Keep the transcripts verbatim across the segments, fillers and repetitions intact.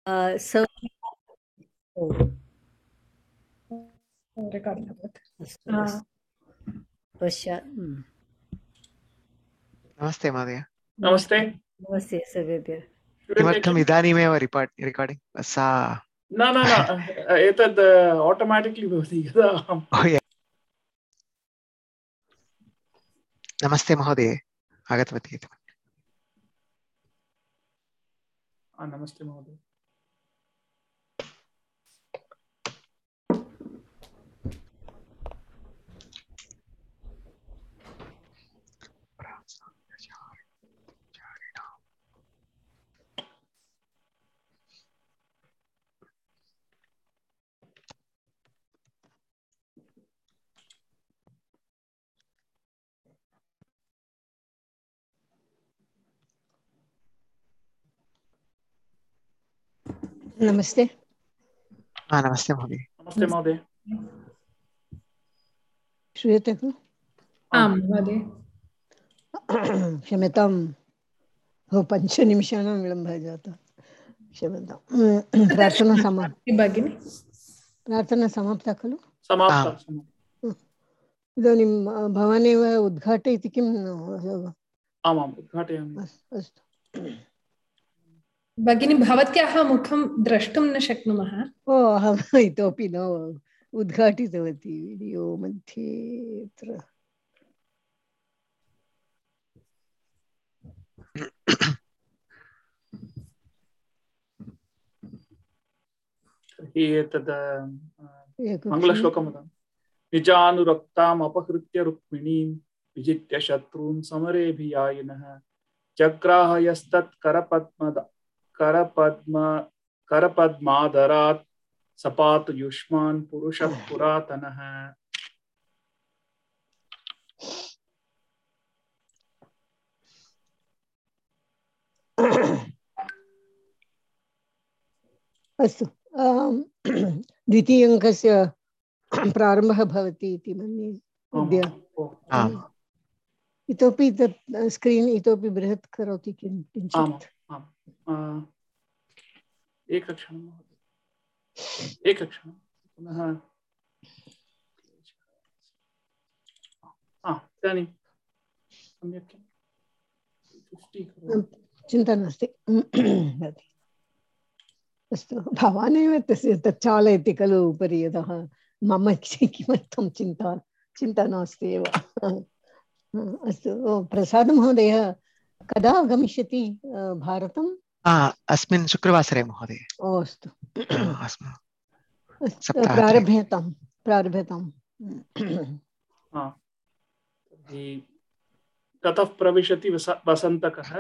स रेकार्डिङ्ग् अभवत्। अस्तु अस्तु पश्चात् नमस्ते महोदय। नमस्ते नमस्ते सर्वेभ्यः। किमर्थम् इदानीमेव रिपार्ट् रेकार्डिङ्ग् सा न न न एतद् आटोमेटिक्लि भवति यदा अहं नमस्ते महोदय आगतवती इति। नमस्ते महोदय। नमस्ते। हाँ नमस्ते महोदय। नमस्ते महोदय। श्रूयते खलु? आं महोदय। क्षम्यतां हो पञ्चनिमिषाणां विलम्बः जातः, क्षम्यतां। प्रार्थना समाप्ता भगिनी? प्रार्थना समाप्ता खलु? समाप्ता। इदानीं भवानेव उद्घाटयति किम्? आमाम् उद्घाटयामि। अस्तु भगिनी, भवत्याः मुखं द्रष्टुं न शक्नुमः। ओ अहम् इतोपि न उद्घाटितवती वीडियो मध्ये अत्र। एतद् मङ्गलश्लोकं वदामि। निजानुरक्ताम् अपहृत्य रुक्मिणीं विजित्य शत्रून् समरेऽभियायिनः जग्राह यस्तत् करपद्म करपद्म करपद्मादरात् सपातु युष्मान् पुरुषः पुरातनः। अस्तु द्वितीयङ्कस्य प्रारम्भः भवति इति मन्ये अद्य। इतोपि तत् स्क्रीन् इतोपि बृहत् करोति किञ्चित्? एकक्षणं एकक्षणं पुनः इदानीं सम्यक् चिन्ता नास्ति। अस्तु भवानेव तस्य तत् चालयति खलु उपरि, यतः मम किमर्थं चिन्ता चिन्ता नास्ति एव। अस्तु प्रसाद महोदय कदा आगमिष्यति भारतं? अस्मिन् शुक्रवासरे महोदय। ओ अस्तु प्रारभ्यतां प्रारभ्यताम्। ततः प्रविशति वसन्तकः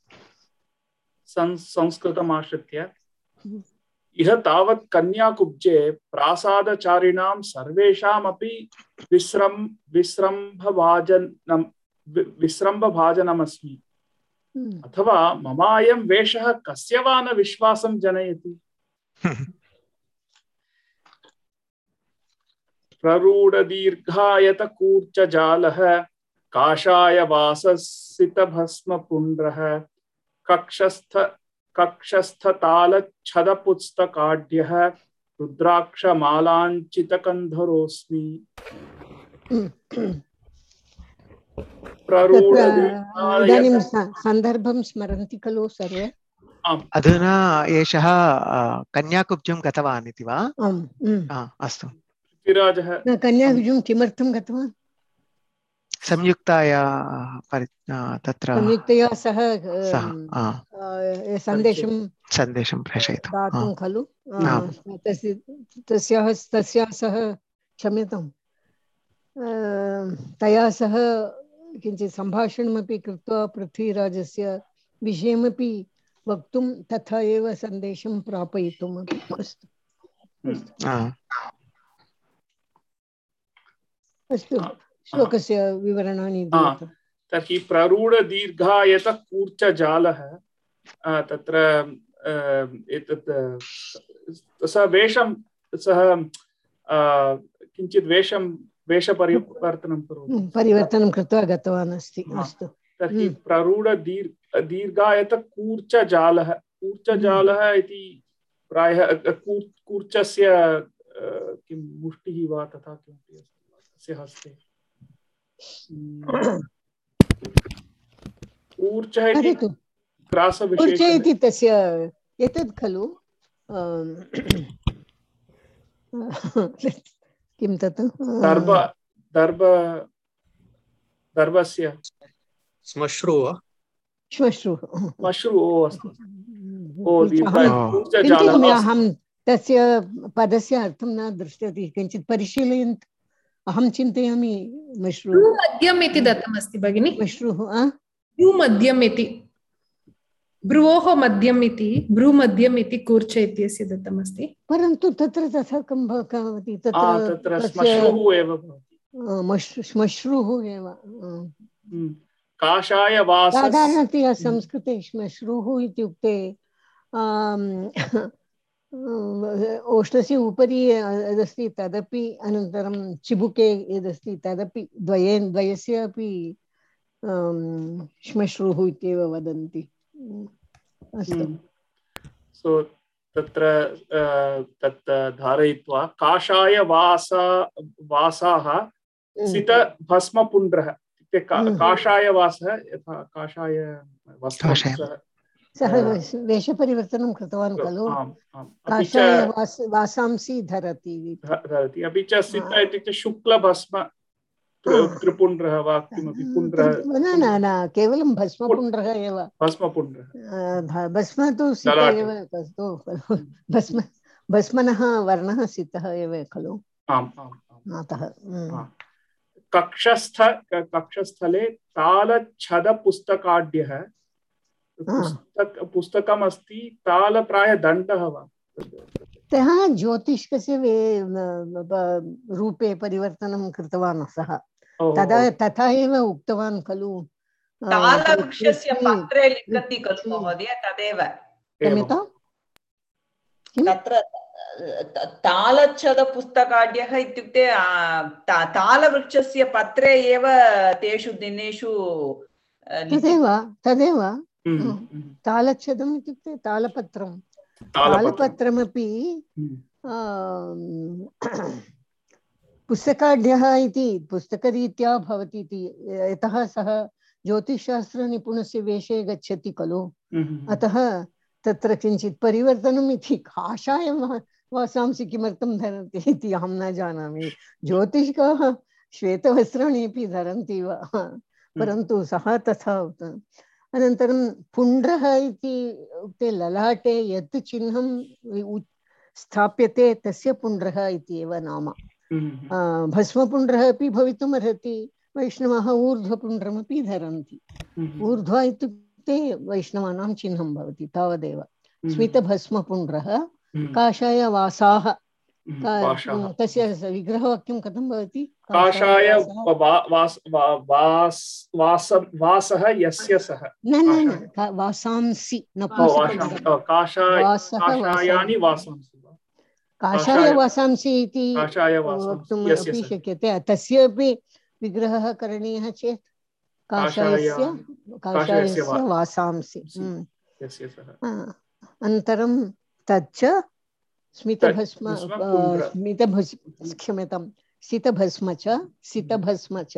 संस्कृतमाश्रित्य इह तावत् कन्याकुब्जे प्रासादचारिणां सर्वेषामपि विस्रम विस्रम्भभाजनं विस्रम्भभाजनमस्मि अथवा ममायं वेषः कस्य वा न विश्वासं जनयति। प्ररूढदीर्घायतकूर्चजालः काषायवाससितभस्मपुण्ड्रः कक्षस्थ कक्षस्थतालच्छदपुस्तकाढ्यः रुद्राक्षमालाञ्चितकन्धरोऽस्मि। इदानीं सन्दर्भं स्मरन्ति खलु सर्वे? अधुना एषः कन्याकुब्जं गतवान् इति वा? अस्तु। कन्याकुब्जं किमर्थं गतवान्? संयुक्ताया तत्र संयुक्तया सह सन्देशं सन्देशं प्रेषयितुं दातुं खलु? तस्याः तस्याः सह क्षम्यतां तया सह किञ्चित् सम्भाषणमपि कृत्वा पृथ्वीराजस्य विषयमपि वक्तुं तथा एव सन्देशं प्रापयितुम् अपि। अस्तु अस्तु श्लोकस्य विवरणानि दीयताम्। तर्हि प्ररूढदीर्घायतकूर्चजालः तत्र एतत् सः वेषं सः किञ्चित् वेषं वेषपरिवर्तनं करोति परिवर्तनं कृत्वा गतवान् अस्ति। अस्तु तर्हि प्ररूढदीर्घ दीर्घायतकूर्चजालः कूर्चजालः इति प्रायः कूर् कूर्चस्य किं मुष्टिः वा तथा किमपि अस्ति तस्य हस्ते ऊर्जः इति ग्रासविशेषः ऊर्जा इति तस्य एतत् खलु किं तत् दर्भ दर्भ दर्भस्य श्मश्रु वा श्मश्रु श्मश्रु ओ अस्तु ओ किन्तु अहं तस्य पदस्य अर्थं न दृष्टवती किञ्चित् परिशीलयन्तु अहं चिन्तयामि मश्रू मध्यम् इति दत्तमस्ति भगिनि मश्रूः भ्रूमध्यम् इति भ्रुवोः मध्यम् इति भ्रूमध्यम् इति कूर्च इत्यस्य दत्तमस्ति परन्तु तत्र तथा कं भवति तत्र श्मश्रुः एव भवति श्मश्रुः एव काषायवासः साधारणतया संस्कृते श्मश्रुः इत्युक्ते ओष्ठस्य उपरि यदस्ति तदपि अनन्तरं चिबुके यदस्ति तदपि द्वये द्वयस्य अपि श्मश्रुः इत्येव वदन्ति अस्तु सो तत्र तत् धारयित्वा काषायवास वासाः सितभस्मपुण्ड्रः इत्युक्ते काषायवासः यथा काषाय वस्त्रं सः वेषपरिवर्तनं कृतवान् खलु काषाय वासांसि धरति धरति अपि च सित इत्युक्ते शुक्लभस्म त्रिपुण्ड्रः वा किमपि पुण्ड्रः न न न केवलं भस्मपुण्ड्रः एव भस्मपुण्ड्रः भस्म तु सितः एव भस्म भस्मनः वर्णः सितः एव खलु आम् आम् अतः कक्षस्थ कक्षस्थले तालच्छदपुस्तकाढ्यः पुस्तक पुस्तकम् अस्ति ताल प्राय दण्डः वा सः ज्योतिषस्य रूपे परिवर्तनं कृतवान् सः तदा तथा एव उक्तवान् खलु तालवृक्षस्य पत्रे लिखति खलु महोदय तदेव तत्र तालच्छदपुस्तकाढ्यः इत्युक्ते तालवृक्षस्य पत्रे एव तेषु दिनेषु तदेव तदेव तालच्छदम् इत्युक्ते तालपत्रं तालपत्रमपि पुस्तकाढ्यः इति पुस्तकरीत्या भवति इति यतः सः ज्योतिषशास्त्रनिपुणस्य वेषे गच्छति खलु अतः तत्र किञ्चित् परिवर्तनम् इति काषाय वासांसि किमर्थं धरन्ति इति अहं न जानामि ज्योतिषकाः श्वेतवस्त्राणि अपि धरन्ति वा परन्तु सः तथा अनन्तरं पुण्ड्रः इति उक्ते ललाटे यत् चिह्नं स्थाप्यते तस्य पुण्ड्रः इति एव नाम भस्मपुण्ड्रः अपि भवितुम् अर्हति वैष्णवाः ऊर्ध्वपुण्ड्रमपि धरन्ति ऊर्ध्व इत्युक्ते वैष्णवानां चिह्नं भवति तावदेव स्मितभस्मपुण्ड्रः काषायवासाः तस्य विग्रहवाक्यं कथं भवति काषाय वासः यस्य सः न न न वासांसि न काषायानि वासांसि काषाय वासांसि इति वक्तुम् अपि शक्यते तस्य अपि विग्रहः करणीयः चेत् काषायस्य काषायस्य वासांसि अनन्तरं तच्च स्मितभस्म स्मितभस्म क्षम्यतां सितभस्म च सितभस्म च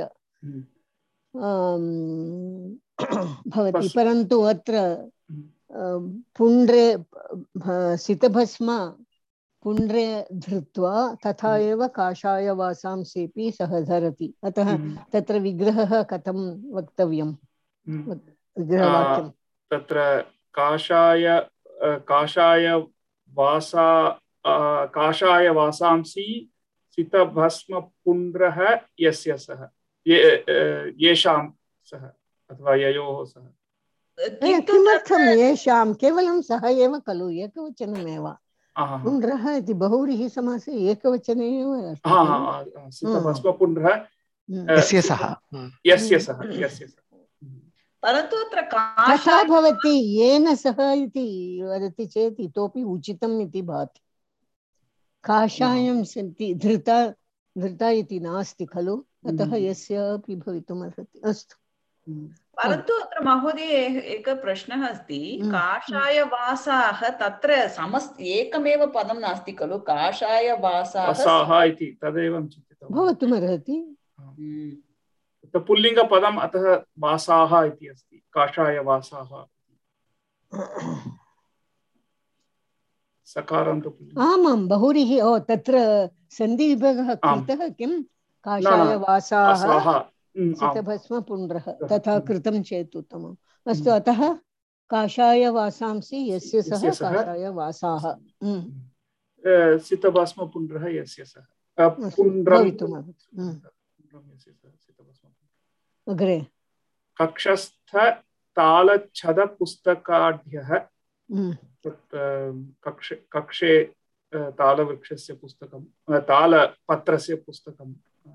भवति परन्तु अत्र पुण्ड्रे सितभस्म पुण्ड्रे धृत्वा तथा एव काषायवासांसीपि सः धरति अतः तत्र विग्रहः कथं वक्तव्यं विग्रहवाक्यं तत्र काषाय काषाय वासा काषाय वासांसि सितभस्म पुण्ड्रः यस्य सः येषां सः अथवा ययोः सः किमर्थं येषां केवलं सः एव खलु एकवचनमेव पुण्ड्रः इति बहुव्रीहि समासे एकवचने एव सितभस्म पुण्ड्रः यस्य सः यस्य सः यस्य सः परन्तु अत्र तथा भवति येन सह इति वदति चेत् इतोपि उचितम् इति भाति काषायं सन्ति धृता धृता इति नास्ति खलु अतः यस्य अपि भवितुम् अर्हति अस्तु परन्तु अत्र महोदय एकः प्रश्नः अस्ति काषायवासाः तत्र समस् एकमेव पदं नास्ति खलु काषायवासाः वासाः इति तदेव चिन्तितवान् भवतुमर्हति पुल्लिङ्गपदम् अतः वासाः इति अस्ति काषायवासाः सकारान्त आमां बहुरिः ओ तत्र सन्धिविभागः कृतः किं काषायवासाः सितभस्मपुण्ड्रः तथा कृतं चेत् उत्तमम् अस्तु अतः काषायवासांसि यस्य सः काषायवासाः सितभस्मपुण्ड्रः यस्य सः अग्रे कक्षस्थ तालच्छदपुस्तकाढ्यः कक्षे कक्षे तालवृक्षस्य पुस्तकं तालपत्रस्य पुस्तकं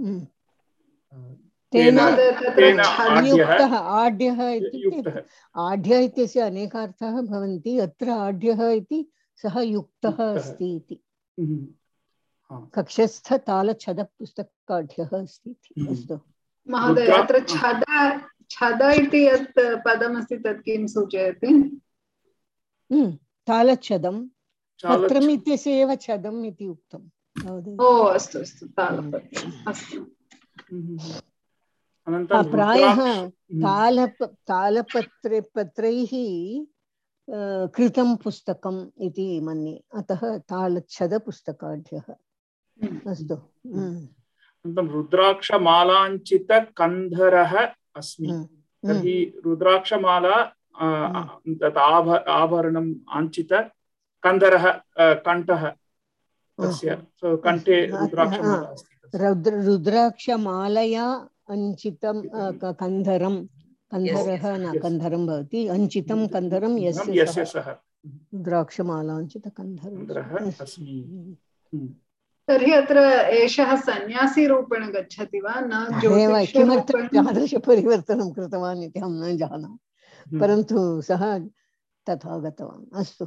तेन युक्तः आढ्यः इत्युक्ते आढ्यः इत्यस्य अनेकार्थाः भवन्ति अत्र आढ्यः इति सः युक्तः अस्ति इति कक्षस्थ तालच्छदपुस्तकाढ्यः अस्ति इति अस्तु महोदय अत्र छद छद इति यत् पदमस्ति तत् किं सूचयति तालच्छदं पत्रम् इत्यस्य एव छदम् इति उक्तम् ओ अस्तु अस्तु तालपत्रम् अस्तु प्रायः तालप तालपत्रे पत्रैः कृतं पुस्तकम् इति मन्ये अतः तालच्छदपुस्तकाढ्यः अस्तु रुद्राक्षमालाञ्चितकन्धरः अस्मि तर्हि रुद्राक्षमाला तत् आभरणम् आञ्चित कन्धरः कण्ठः तस्य कण्ठे रुद्राक्षमाला अस्ति रुद्राक्षमालया अंचितं कन्धरं कन्धरः न कन्धरं भवति अंचितं कन्धरं यस्य सः रुद्राक्षमाला अंचित कन्धरः अस्मि तर्हि अत्र एषः सन्यासी रूपेण गच्छति वा न किमर्थं तादृशपरिवर्तनं कृतवान् इति अहं न जानामि परन्तु सः तथा गतवान् अस्तु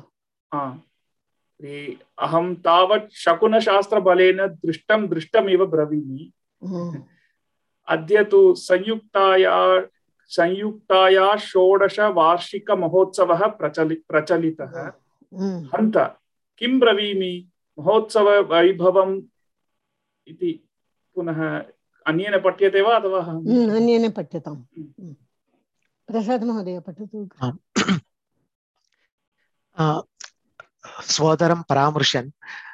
अहं तावत् शकुनशास्त्रबलेन दृष्टं दृष्टमिव ब्रवीमि अद्य तु संयुक्ताया संयुक्ताया षोडश वार्षिक महोत्सवः प्रचलि प्रचलितः हन्त किं ब्रवीमि महोत्सव वैभवम् इति पुनः अन्येन पठ्यते वा अथवा अन्येन पठ्यताम् प्रसाद महोदय पठतु स्वोदरं परामर्शन्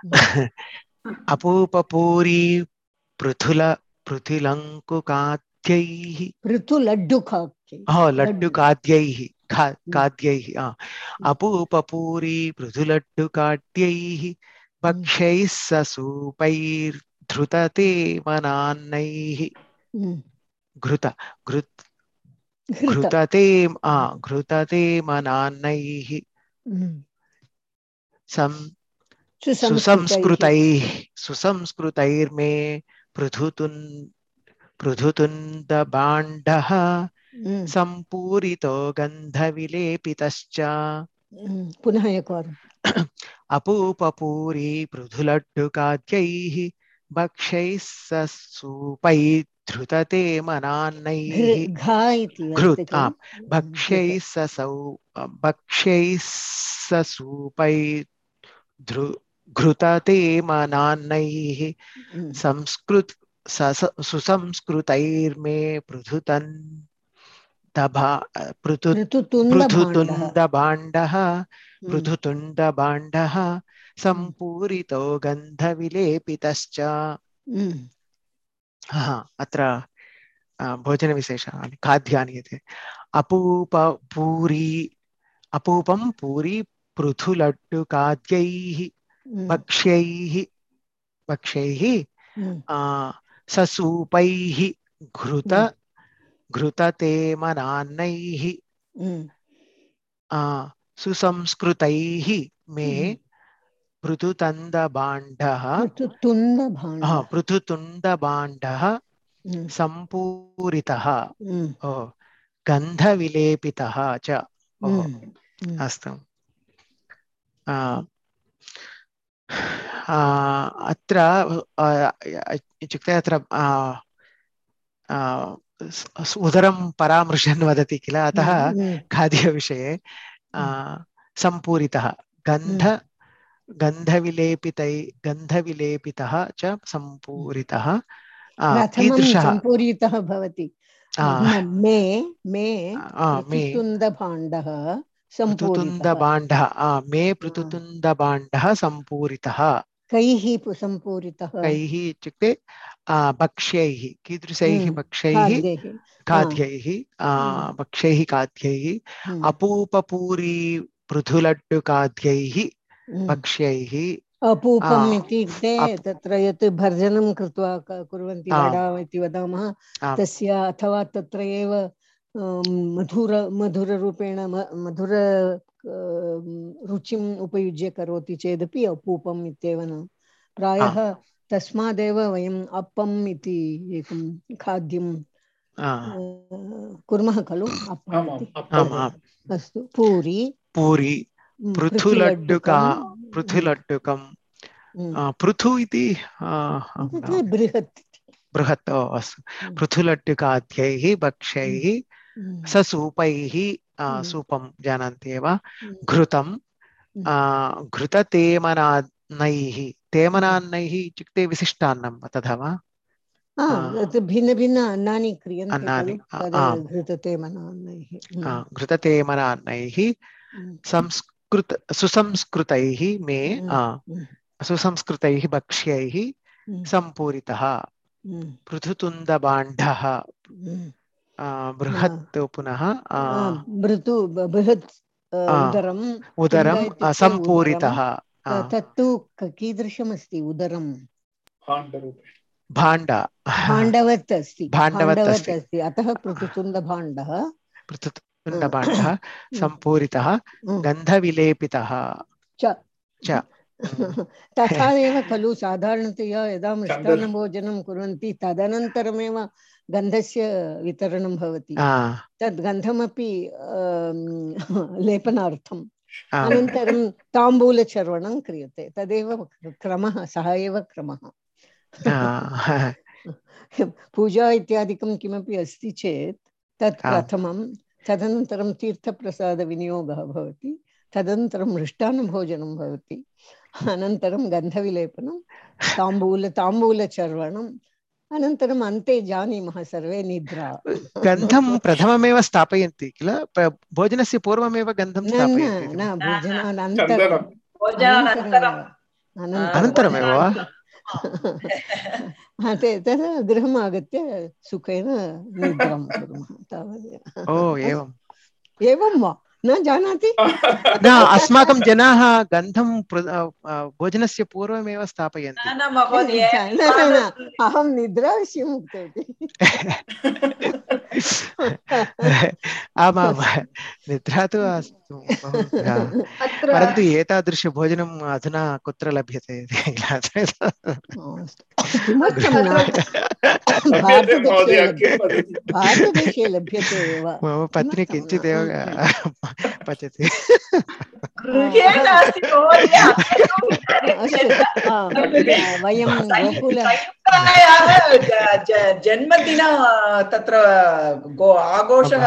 अपूपपूरी पृथुल पृथुलङ्कुकाद्यैः पृथुलड्डुकाद्यैः हो लड्डुकाद्यैः खाद्यैः अपूपपूरी पृथुलड्डुकाद्यैः भक्ष्यैः ससूपैर्धृतते मनान्नैः घृत घृत घृतते घृतते मनान्नैः सुसंस्कृतैः सुसंस्कृतैर्मे पृथुतुन् पृथुतुन्दभाण्डः सम्पूरितो गन्धविलेपितश्च पुनः एकवारम् अपूपपूरी पृथुलड्डुकाद्यैः भक्ष्यैः ससूपैः धृतते मनान्नैः घृत भक्ष्यैः ससौ भक्ष्यैः ससूपैः घृतते मनान्नैः संस्कृत सुसंस्कृतैर्मे पृथुतन् पृथुतुण्डभाण्डः पृथुतुण्डभाण्डः सम्पूरितो गन्धविलेपितश्च अत्र भोजनविशेषः खाद्यानि इति अपूपपूरी अपूपं पूरी पृथुलड्डुकाद्यैः भक्ष्यैः भक्ष्यैः ससूपैः घृत घृतते मनान्नैः सुसंस्कृतैः मे पृथुतन्दभाण्डः पृथुतुण्डभाण्डः सम्पूरितः गन्धविलेपितः च अस्तु अत्र इत्युक्ते अत्र उदरं परामृशन् वदति किल, अतः खाद्यविषये सम्पूरितः गन्ध गन्धविलेपितै गन्धविलेपितः च सम्पूरितः कीदृशः सम्पूरितः भवति मे मे पृथुतुण्डभाण्डः पृथुतुण्डभाण्डः मे पृथुतुण्डभाण्डः सम्पूरितः कैः सम्पूरितः कैः इत्युक्ते भक्ष्यैः कीदृशैः भक्ष्यैः खाद्यैः भक्ष्यैः खाद्यैः अपूपपूरी पृथुलड्डुखाद्यैः भक्ष्यैः अपूपम् इत्युक्ते तत्र यत् भर्जनं कृत्वा कुर्वन्ति वडा इति वदामः तस्य अथवा तत्र एव मधुर मधुररूपेण मधुर रुचिम् उपयुज्य करोति चेदपि अपूपम् इत्येव न प्रायः तस्मादेव वयम् अप्पम् इति एकं खाद्यं कुर्मः खलु अस्तु पूरी पूरी पृथुलड्डुका पृथुलड्डुकं पृथु इति बृहत् बृहत् अस्तु पृथुलड्डुखाद्यैः भक्ष्यैः ससूपैः सूपं जानन्ति एव घृतं घृततेमनान्नैः तेमनान्नैः इत्युक्ते विशिष्टान्नं तथा वा भिन्न भिन्न अन्नानि क्रियन्ते घृततेमनान्नैः घृततेमनान्नैः संस्कृत सुसंस्कृतैः मे सुसंस्कृतैः भक्ष्यैः सम्पूरितः पृथुतुण्डभाण्डः बृहत् पुनः मृदु बृहत् उदरं उदरं सम्पूरितः तत्तु कीदृशमस्ति उदरं भाण्ड भाण्डवत् अस्ति भाण्डवत् अस्ति अतः पृथुतुण्डभाण्डः पृथुतुण्डभाण्डः सम्पूरितः गन्धविलेपितः च तथा एव खलु साधारणतया यदा मिष्टान्नभोजनं कुर्वन्ति तदनन्तरमेव गन्धस्य वितरणं भवति तद् गन्धमपि लेपनार्थम् अनन्तरं ताम्बूलचर्वणं क्रियते तदेव क्रमः सः एव क्रमः पूजा इत्यादिकं किमपि अस्ति चेत् तत् प्रथमं तदनन्तरं तीर्थप्रसादविनियोगः भवति तदनन्तरं मृष्टान्नभोजनं भवति अनन्तरं गन्धविलेपनं ताम्बूल ताम्बूलचर्वणम् अनन्तरम् अन्ते जानीमः सर्वे निद्रा गन्धं प्रथममेव स्थापयन्ति किल भोजनस्य पूर्वमेव गन्धं स्थापयन्ति न भोजनानन्तरं अनन्तरमेव वा तदा गृहम् आगत्य सुखेन निद्रां कुर्मः तावदेव ओ एवम् एवं वा न जानाति न अस्माकं जनाः गन्धं भोजनस्य पूर्वमेव स्थापयन्ति अहं निद्राविषयम् उक्तवती आमां निद्रा तु अस्तु परन्तु एतादृशभोजनम् अधुना कुत्र लभ्यते भारतदेशे लभ्यते एव मम पत्नी किञ्चिदेव पचति वयं गोकुल जन्मदिन तत्र आघोषः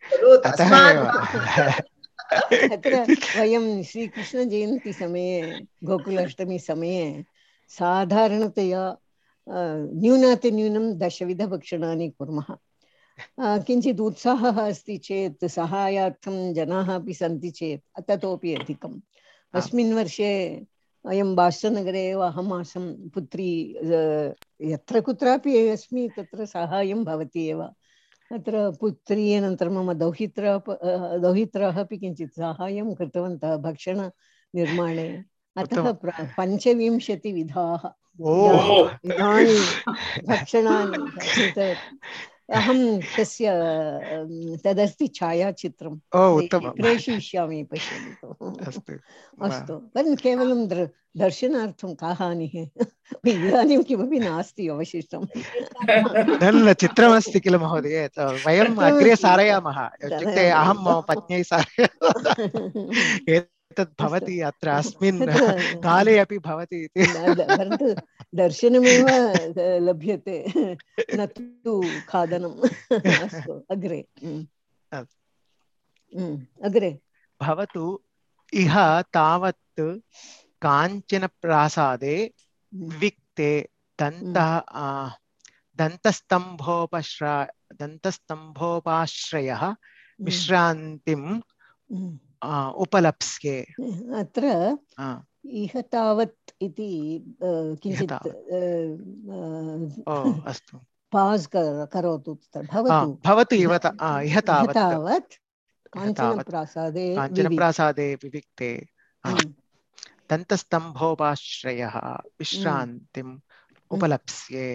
तत्र वयं श्रीकृष्णजयन्ती समये गोकुलाष्टमी समये साधारणतया न्यूनातिन्यूनं दशविधभक्षणानि कुर्मः किञ्चित् उत्साहः अस्ति चेत् सहायार्थं जनाः अपि सन्ति चेत् ततोपि अधिकम् अस्मिन् वर्षे अयं बाष्टनगरे एव अहम् आसं पुत्री यत्र कुत्रापि अस्मि तत्र साहाय्यं भवति एव अत्र पुत्री अनन्तरं मम दौहित्रा दौहित्राः अपि किञ्चित् साहाय्यं कृतवन्तः भक्षणनिर्माणे अतः पञ्चविंशतिविधाः विधानि भक्षणानि अहं तस्य तदस्ति छायाचित्रं प्रेषयिष्यामि पश्यन्तु अस्तु परं केवलं दर्शनार्थं का हानिः इदानीं किमपि नास्ति अवशिष्टं न चित्रमस्ति किल महोदय वयम् अग्रे सारयामः इत्युक्ते अहं मम पत्न्यै सारयामः एतत् भवति अत्र अस्मिन् काले अपि भवति इति परन्तु दर्शनमेव लभ्यते न तु खादनम् अस्तु अग्रे अग्रे भवतु इह तावत् काञ्चन प्रासादे विविक्ते दन्तः दन्तस्तम्भोपश्रा दन्तस्तम्भोपाश्रयः विश्रान्तिम् उपलप्स्ये। अत्र इह तावत् इति किञ्चित् अस्तु पास् करोतु। भवतु भवतु इह तावत् काञ्चनप्रासादे काञ्चनप्रासादे विविक्ते दन्तस्तम्भोपाश्रयः विश्रान्तिम् उपलप्स्ये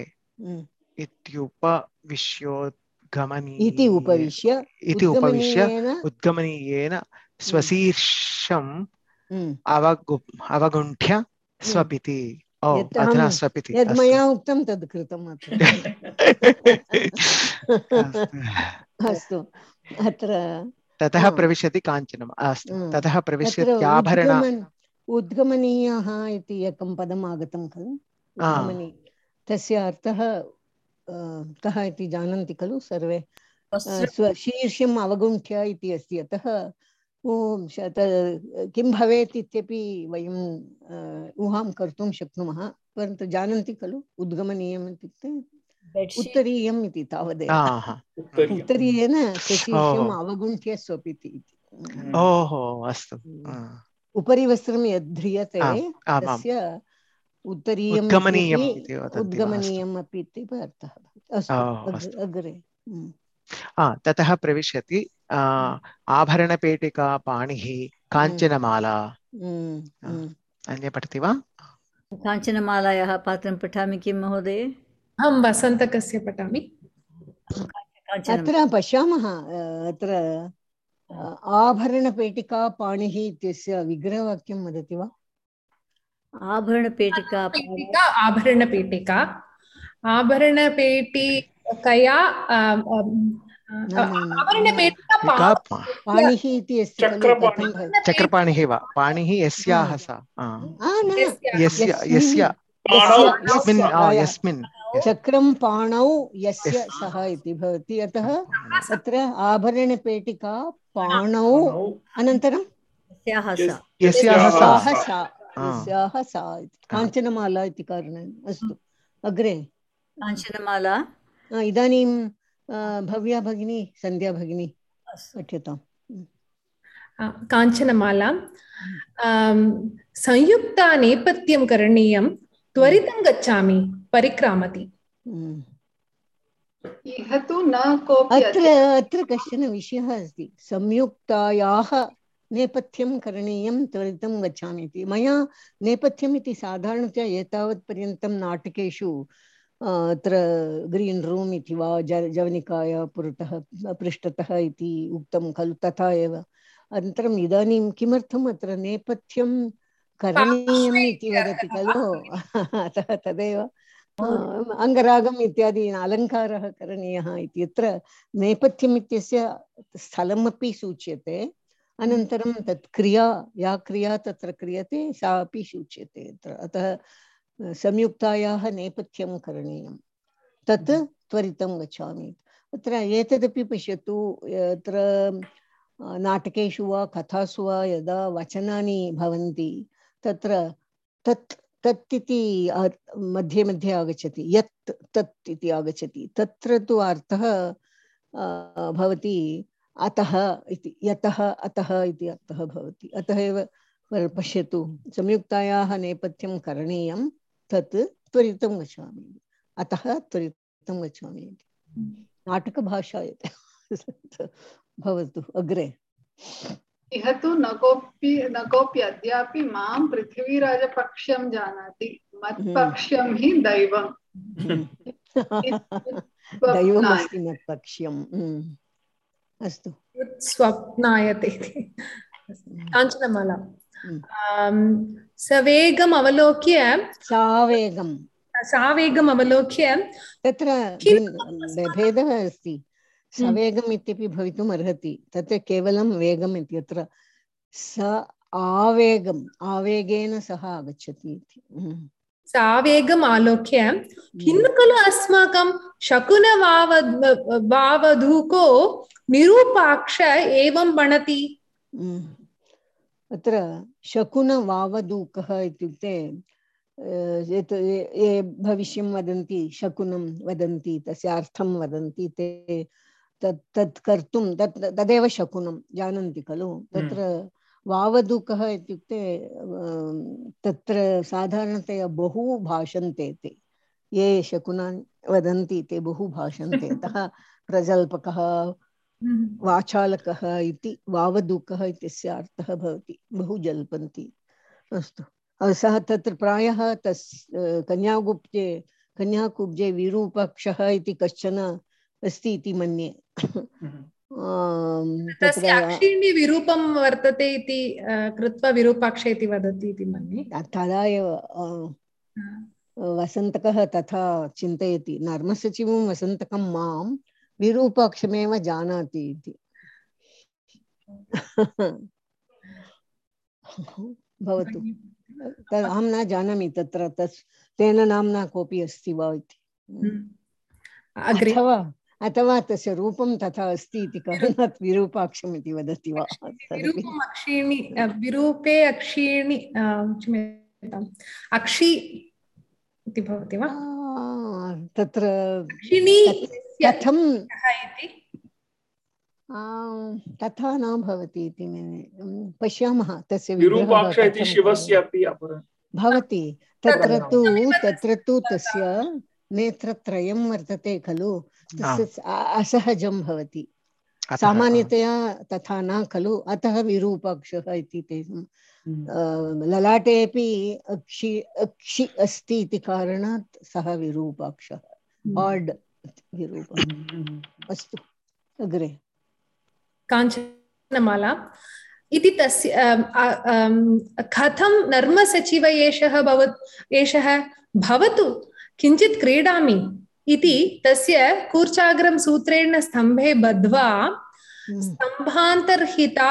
इत्युपविश्योद्गमनी इति उपविश्य इति उपविश्य उद्गमनीयेन स्वशीर्षम् अवगु अवगुण्ठ्य स्वपिति। ओ अधुना स्वपिति। यद् मया उक्तं तद् कृतम् अत्र। अस्तु अत्र ततः प्रविशति काञ्चनम्। अस्तु ततः प्रविशत्याभरण उद्गमनीयः इति एकं पदम् आगतं खलु। उद्गमनी तस्य अर्थः कः इति जानन्ति खलु सर्वे। स्वशीर्षम् अवगुण्ठ्य इति अस्ति। अतः किं भवेत् इत्यपि वयं ऊहां कर्तुं शक्नुमः। परन्तु जानन्ति खलु उद्गमनीयम् इत्युक्ते उत्तरीयम् इति तावदेव। उत्तरीयेन स्वशीर्षम् अवगुण्ठ्य स्वपिति इति। ओहो अस्तु। उपरि वस्त्रं यद्ध्रियते तस्य उत्तरीयम् उद्गमनीयम् अपि इति अर्थः। अस्तु अग्रे। ततः प्रविशति आभरणपेटिका पाणिः काञ्चनमाला। अन्य पठति वा? काञ्चनमालायाः पात्रं पठामि किं महोदय? अहं वसन्तकस्य पठामि। अत्र पश्यामः अत्र आभरणपेटिका पाणिः इत्यस्य विग्रहवाक्यं वदति वा? आभरणपेटिका आभरणपेटिका आभरणपेटिकया पाणिः इति अस्ति। चक्रपाणिः वा? पाणिः यस्याः सा यस्मिन् चक्रं पाणौ यस्य सः इति भवति। अतः अत्र आभरणपेटिका पाणौ अनन्तरं यस्याः सा काञ्चनमाला इति कारणेन। अस्तु अग्रे। काञ्चनमाला इदानीं भव्या भगिनी सन्ध्या भगिनी पठ्यताम्। काञ्चनमाला संयुक्ता नेपथ्यं करणीयं त्वरितं गच्छामि परिक्रामति। अत्र अत्र कश्चन विषयः अस्ति। संयुक्तायाः नेपथ्यं करणीयं त्वरितं गच्छामि इति। मया नेपथ्यम् इति साधारणतया एतावत् पर्यन्तं नाटकेषु अत्र ग्रीन् रूम् इति वा जवनिकाया पुरतः पृष्ठतः इति उक्तं खलु तथा एव। अनन्तरम् इदानीं किमर्थम् अत्र नेपथ्यं करणीयम् इति वदति खलु। अतः तदेव अङ्गरागम् इत्यादि अलङ्कारः करणीयः इति। अत्र नेपथ्यम् इत्यस्य स्थलमपि सूच्यते। अनन्तरं तत् क्रिया या क्रिया तत्र क्रियते सा अपि सूच्यते अत्र। अतः संयुक्तायाः नेपथ्यं करणीयं तत् त्वरितं गच्छामि। अत्र एतदपि पश्यतु। अत्र नाटकेषु वा कथासु वा यदा वचनानि भवन्ति तत्र तत् तत् इति मध्ये मध्ये आगच्छति। यत् तत् इति आगच्छति। तत्र तु अर्थः भवति अतः इति। यतः अतः इति अर्थः भवति। अतः एव पश्यतु संयुक्तायाः नेपथ्यं करणीयं तत् त्वरितं गच्छामि। अतः त्वरितं गच्छामि इति नाटकभाषा भवतु। अग्रे। इह तु न कोऽपि न कोऽपि अद्यापि मां पृथ्वीराजपक्ष्यं जानाति मत्पक्ष्यं हि दैवम्। दैवमस्ति मत्पक्ष्यम्। अस्तु स्वप्नायते। काञ्चनमाला सवेगम् अवलोक्य सावेगं सावेगम् अवलोक्य तत्र भेदः अस्ति। सवेगम् इत्यपि भवितुम् अर्हति। तत्र केवलं वेगम् इति। अत्र स आवेगम् आवेगेन सह आगच्छति इति सावेगम् आलोक्य किन्तु खलु अस्माकं शकुन वावधूको विरूपाक्ष एवं भणति अत्र शकुन वावधूकः इत्युक्ते यत् ये भविष्यं वदन्ति शकुनं वदन्ति तस्य अर्थं वदन्ति ते तत् तत् कर्तुं तत् तदेव शकुनं जानन्ति खलु तत्र वावधूकः इत्युक्ते तत्र साधारणतया बहु भाषन्ते ते ये शकुनान् वदन्ति ते बहु भाषन्ते अतः प्रजल्पकः वाचालकः इति वावधूकः इत्यस्य अर्थः भवति बहु जल्पन्ति अस्तु सः तत्र प्रायः तस् कन्याकुब्जे कन्याकुब्जे विरूपाक्षः इति कश्चन अस्ति इति मन्ये तस्य अक्षिणी विरूपं वर्तते इति कृत्वा विरूपाक्ष इति वदति इति मन्ये तदा एव वसन्तकः तथा चिन्तयति नर्मसचिवं वसन्तकं मां विरूपाक्षमेव जानाति इति भवतु अहं न जानामि तत्र तस् तेन नाम्ना कोऽपि अस्ति वा इति अथवा अथवा तस्य रूपं तथा अस्ति इति कारणात् विरूपाक्षम् इति वदति वा विरूपम् अक्षीणि विरूपे अक्षीणि अक्षि इति भवति वा तत्र कथं तथा न भवति इति पश्यामः तस्य विरूपाक्ष इति शिवस्य अपि अपरं भवति तत्र तु तत्र तु तस्य नेत्रत्रयं वर्तते खलु असहजं भवति सामान्यतया तथा न खलु अतः विरूपाक्षः इति ते ललाटे अपि अक्षि अक्षि अस्ति इति कारणात् सः विरूपाक्षः आड् विरूपः अस्तु अग्रे काञ्चनमाला इति तस्य कथं नर्मसचिव एषः भवत् एषः भवतु किञ्चित् क्रीडामि इति तस्य कूर्चाग्रं सूत्रेण स्तम्भे बद्ध्वा स्तम्भान्तर्हिता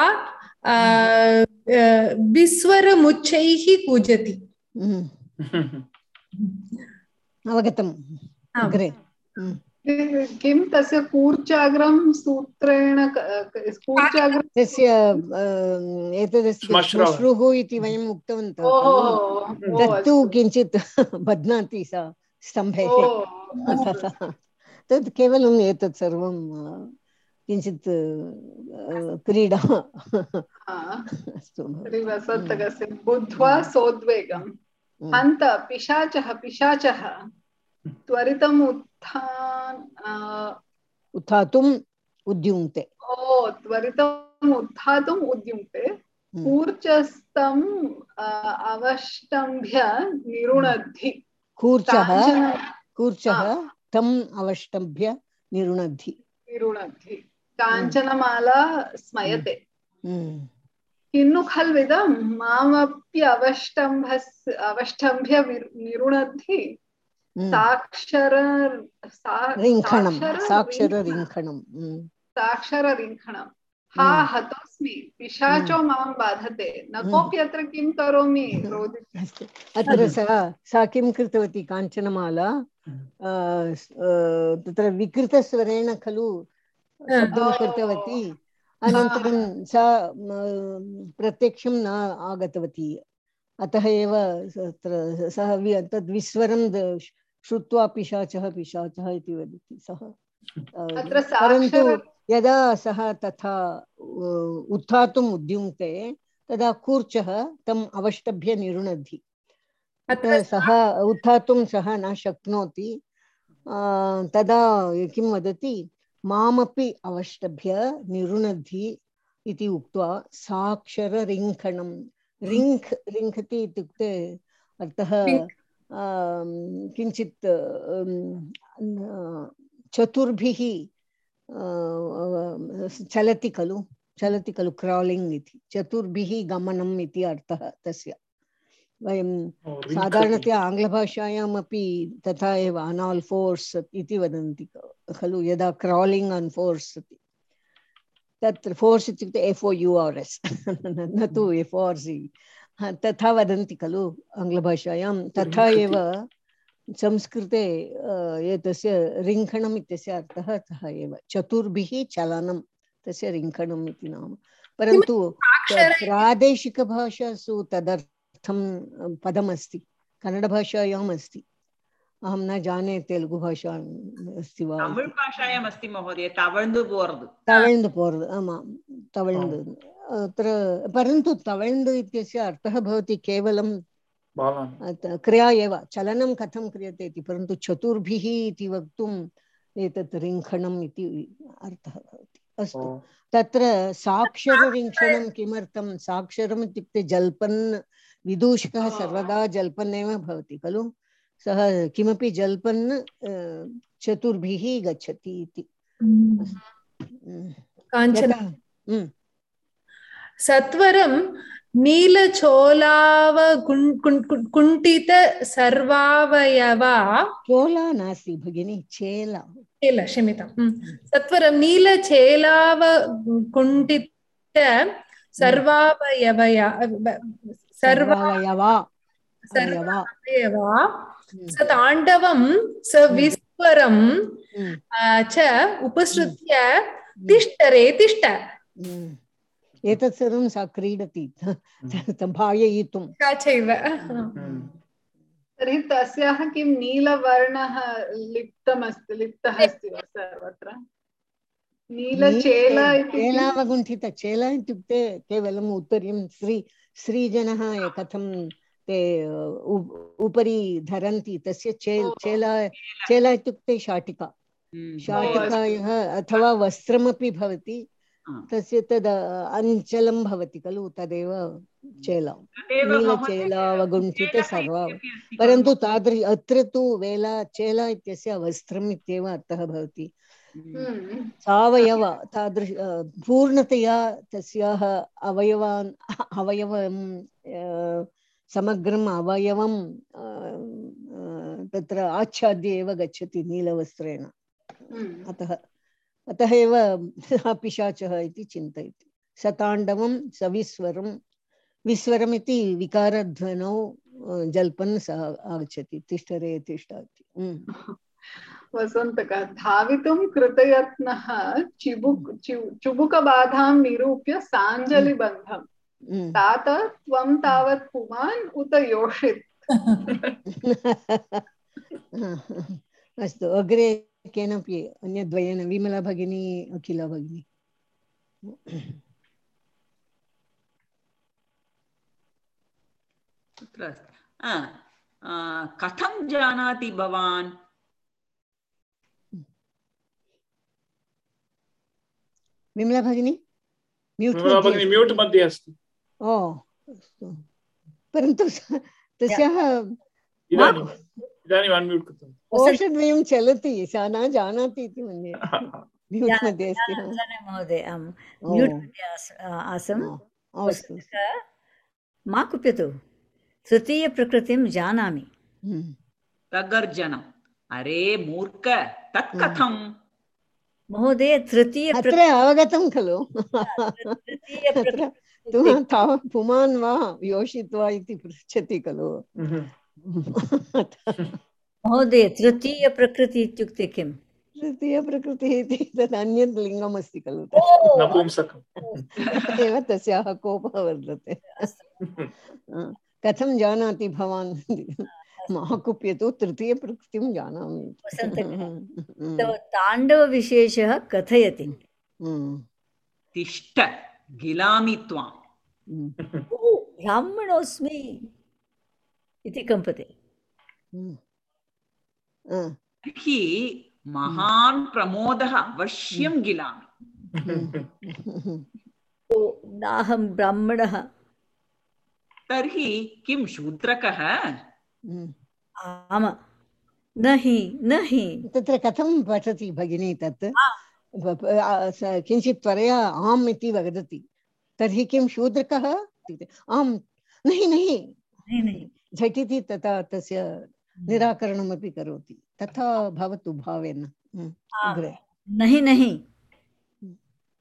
विस्वरमुच्चैः कूजति अवगतम् अग्रे किं तस्य कूर्चाग्रं सूत्रेण कूर्चाग्रं तस्य एतदस्ति श्मश्रुः इति वयम् उक्तवन्तः तत्तु किञ्चित् बध्नाति सा स्तम्भे तत् केवलम् एतत् सर्वं किञ्चित् क्रीडा अस्तु वसन्तकस्य बुद्ध्वा सोद्वेगं हन्त पिशाचः पिशाचः त्वरितम् उत्थान उत्थातुम् उद्युङ्क्ते ओ त्वरितम् उत्थातुम् उद्युङ्क्ते कूर्चस्तम् अवष्टम्भ्य निरुणद्धि कूर्चः कूर्चः तम् अवष्टम्भ्य निरुणद्धि निरुणद्धि काञ्चनमाला स्मयते किन्नु खल्विदं मामप्य अवष्टम्भस् अवष्टम्भ्य निरुणद्धि साक्षर रिङ्खणं साक्षर रिङ्खणं साक्षर रिङ्खणं हा हतोऽस्मि पिशाचो मां बाधते न कोऽपि अत्र किं करोमि रोदिति अत्र सा सा किं कृतवती काञ्चनमाला तत्र विकृतस्वरेण खलु शब्दं कृतवती अनन्तरं सा प्रत्यक्षं न आगतवती अतः एव तत्र सः तद् विस्वरं श्रुत्वा पिशाचः पिशाचः इति वदति सः परन्तु यदा सः तथा उत्थातुम् उद्युङ्क्ते तदा कूर्चः तम् अवष्टभ्य निरुणद्धि सः उत्थातुं सः न शक्नोति तदा किं वदति मामपि अवष्टभ्य निरुणद्धि इति उक्त्वा साक्षररिङ्खणं रिङ्ख् रिङ्खति इत्युक्ते अर्थः किञ्चित् चतुर्भिः चलति खलु चलति खलु क्रालिङ्ग् इति चतुर्भिः गमनम् इति अर्थः तस्य वयं साधारणतया आङ्ग्लभाषायाम् अपि तथा एव अन् आल् फोर्स् इति वदन्ति खलु यदा क्रालिङ्ग् आन् फोर्स् इति तत्र फोर्स् इत्युक्ते F O U R S न तु एफ् ओ आर् सि तथा वदन्ति खलु आङ्ग्लभाषायां तथा एव संस्कृते एतस्य रिङ्खणम् इत्यस्य अर्थः सः एव चतुर्भिः चलनं तस्य रिङ्खणम् इति नाम परन्तु प्रादेशिकभाषासु तदर्थं पदमस्ति कन्नडभाषायाम् अस्ति अहं न जाने तेलुगु भाषा अस्ति वा तमिळ् भाषायाम् अस्ति महोदय तवळ्न्दु पोरदु तवळ्न्दु पोरदु आमां तवळ्न्दु अत्र परन्तु तवळ्न्दु इत्यस्य अर्थः भवति केवलं क्रिया एव चलनं कथं क्रियते इति परन्तु चतुर्भिः इति वक्तुम् एतत् रिङ्खणम् इति अर्थः भवति अस्तु तत्र साक्षररिङ्खणं किमर्थं साक्षरम् इत्युक्ते जल्पन् विदूषकः सर्वदा जल्पन् एव भवति खलु सः किमपि जल्पन् चतुर्भिः गच्छति इति काञ्चन सत्वरं नीलचोलाव कुण्ठित सर्वावयवा चोला नास्ति भगिनी चेला चेला क्षम्यतां सत्वरं नीलचेलाव कुण्ठित सर्वावयवया सर्वावयवा सर्वावयवा स ताण्डवं स विस्वरं च उपसृत्य तिष्ठ रे तिष्ठ एतत् सर्वं सा क्रीडति भाययितुं तर्हि तस्याः किं नीलवर्णः लिप्तमस्ति लिप्तः अस्ति वा सर्वत्र नीलचेला चेलावगुण्ठित चेला इत्युक्ते केवलम् उत्तरीयं स्त्री स्त्रीजनः कथं ते उपरि धरन्ति तस्य चेल चेला चेला इत्युक्ते शाटिका शाटिकायाः अथवा वस्त्रमपि भवति तस्य तद् अञ्चलं भवति खलु तदेव चेला नीलचेलावगुण्ठित सर्वा परन्तु तादृश अत्र तु वेला चेला इत्यस्य वस्त्रम् इत्येव अर्थः भवति सावयव तादृश पूर्णतया तस्याः अवयवान् अवयवं समग्रम् अवयवं तत्र आच्छाद्य एव गच्छति नीलवस्त्रेण अतः अतः एव पिशाचः इति चिन्तयति सताण्डवं सविस्वरं विस्वरमिति विकारध्वनौ जल्पन् सः आगच्छति तिष्ठरे तिष्ठति वसन्तका धावितुं कृतयत्नः चिबुक चुबुकबाधां निरूप्य साञ्जलिबन्धम् तात त्वं तावत् पुमान् उत योषित् अस्तु अग्रे केनापि अन्यद्वयेन विमला भगिनी अखिला भगिनी कथं जानाति भवान् विमला भगिनी म्यूट् मध्ये अस्ति ओ परन्तु तस्याः इदानीम् अन्म्यूट् कृतम् कोशद्वयं चलति सा न जानाति इति मन्ये म्यूट् मध्ये अस्ति महोदय म्यूट् मध्ये आसम् मा कुप्यतु तृतीयप्रकृतिं जानामि तगर्जनम् अरे मूर्ख तत् कथं महोदय तृतीय अत्र अवगतं खलु पुमान् वा योषित्वा इति पृच्छति खलु महोदय तृतीयप्रकृति इत्युक्ते किं तृतीयप्रकृतिः इति तद् अन्यत् लिङ्गम् अस्ति खलु एव तस्याः कोपः वर्तते कथं जानाति भवान् मा कुप्यतु तृतीयप्रकृतिं जानामि ताण्डवविशेषः कथयति तिष्ठ गिलामि त्वां ब्राह्मणोऽस्मि इति कम्पते हि महान् प्रमोदः अवश्यं गिलामि नाहं ब्राह्मणः तर्हि किं शूद्रकः आम न हि न हि तत्र कथं पठति भगिनी तत् किञ्चित् त्वरया आम् इति वदति तर्हि किं शूद्रकः आम् नहि नहि झटिति तथा तस्य निराकरणमपि करोति तथा भवतु भावेन नहि नहि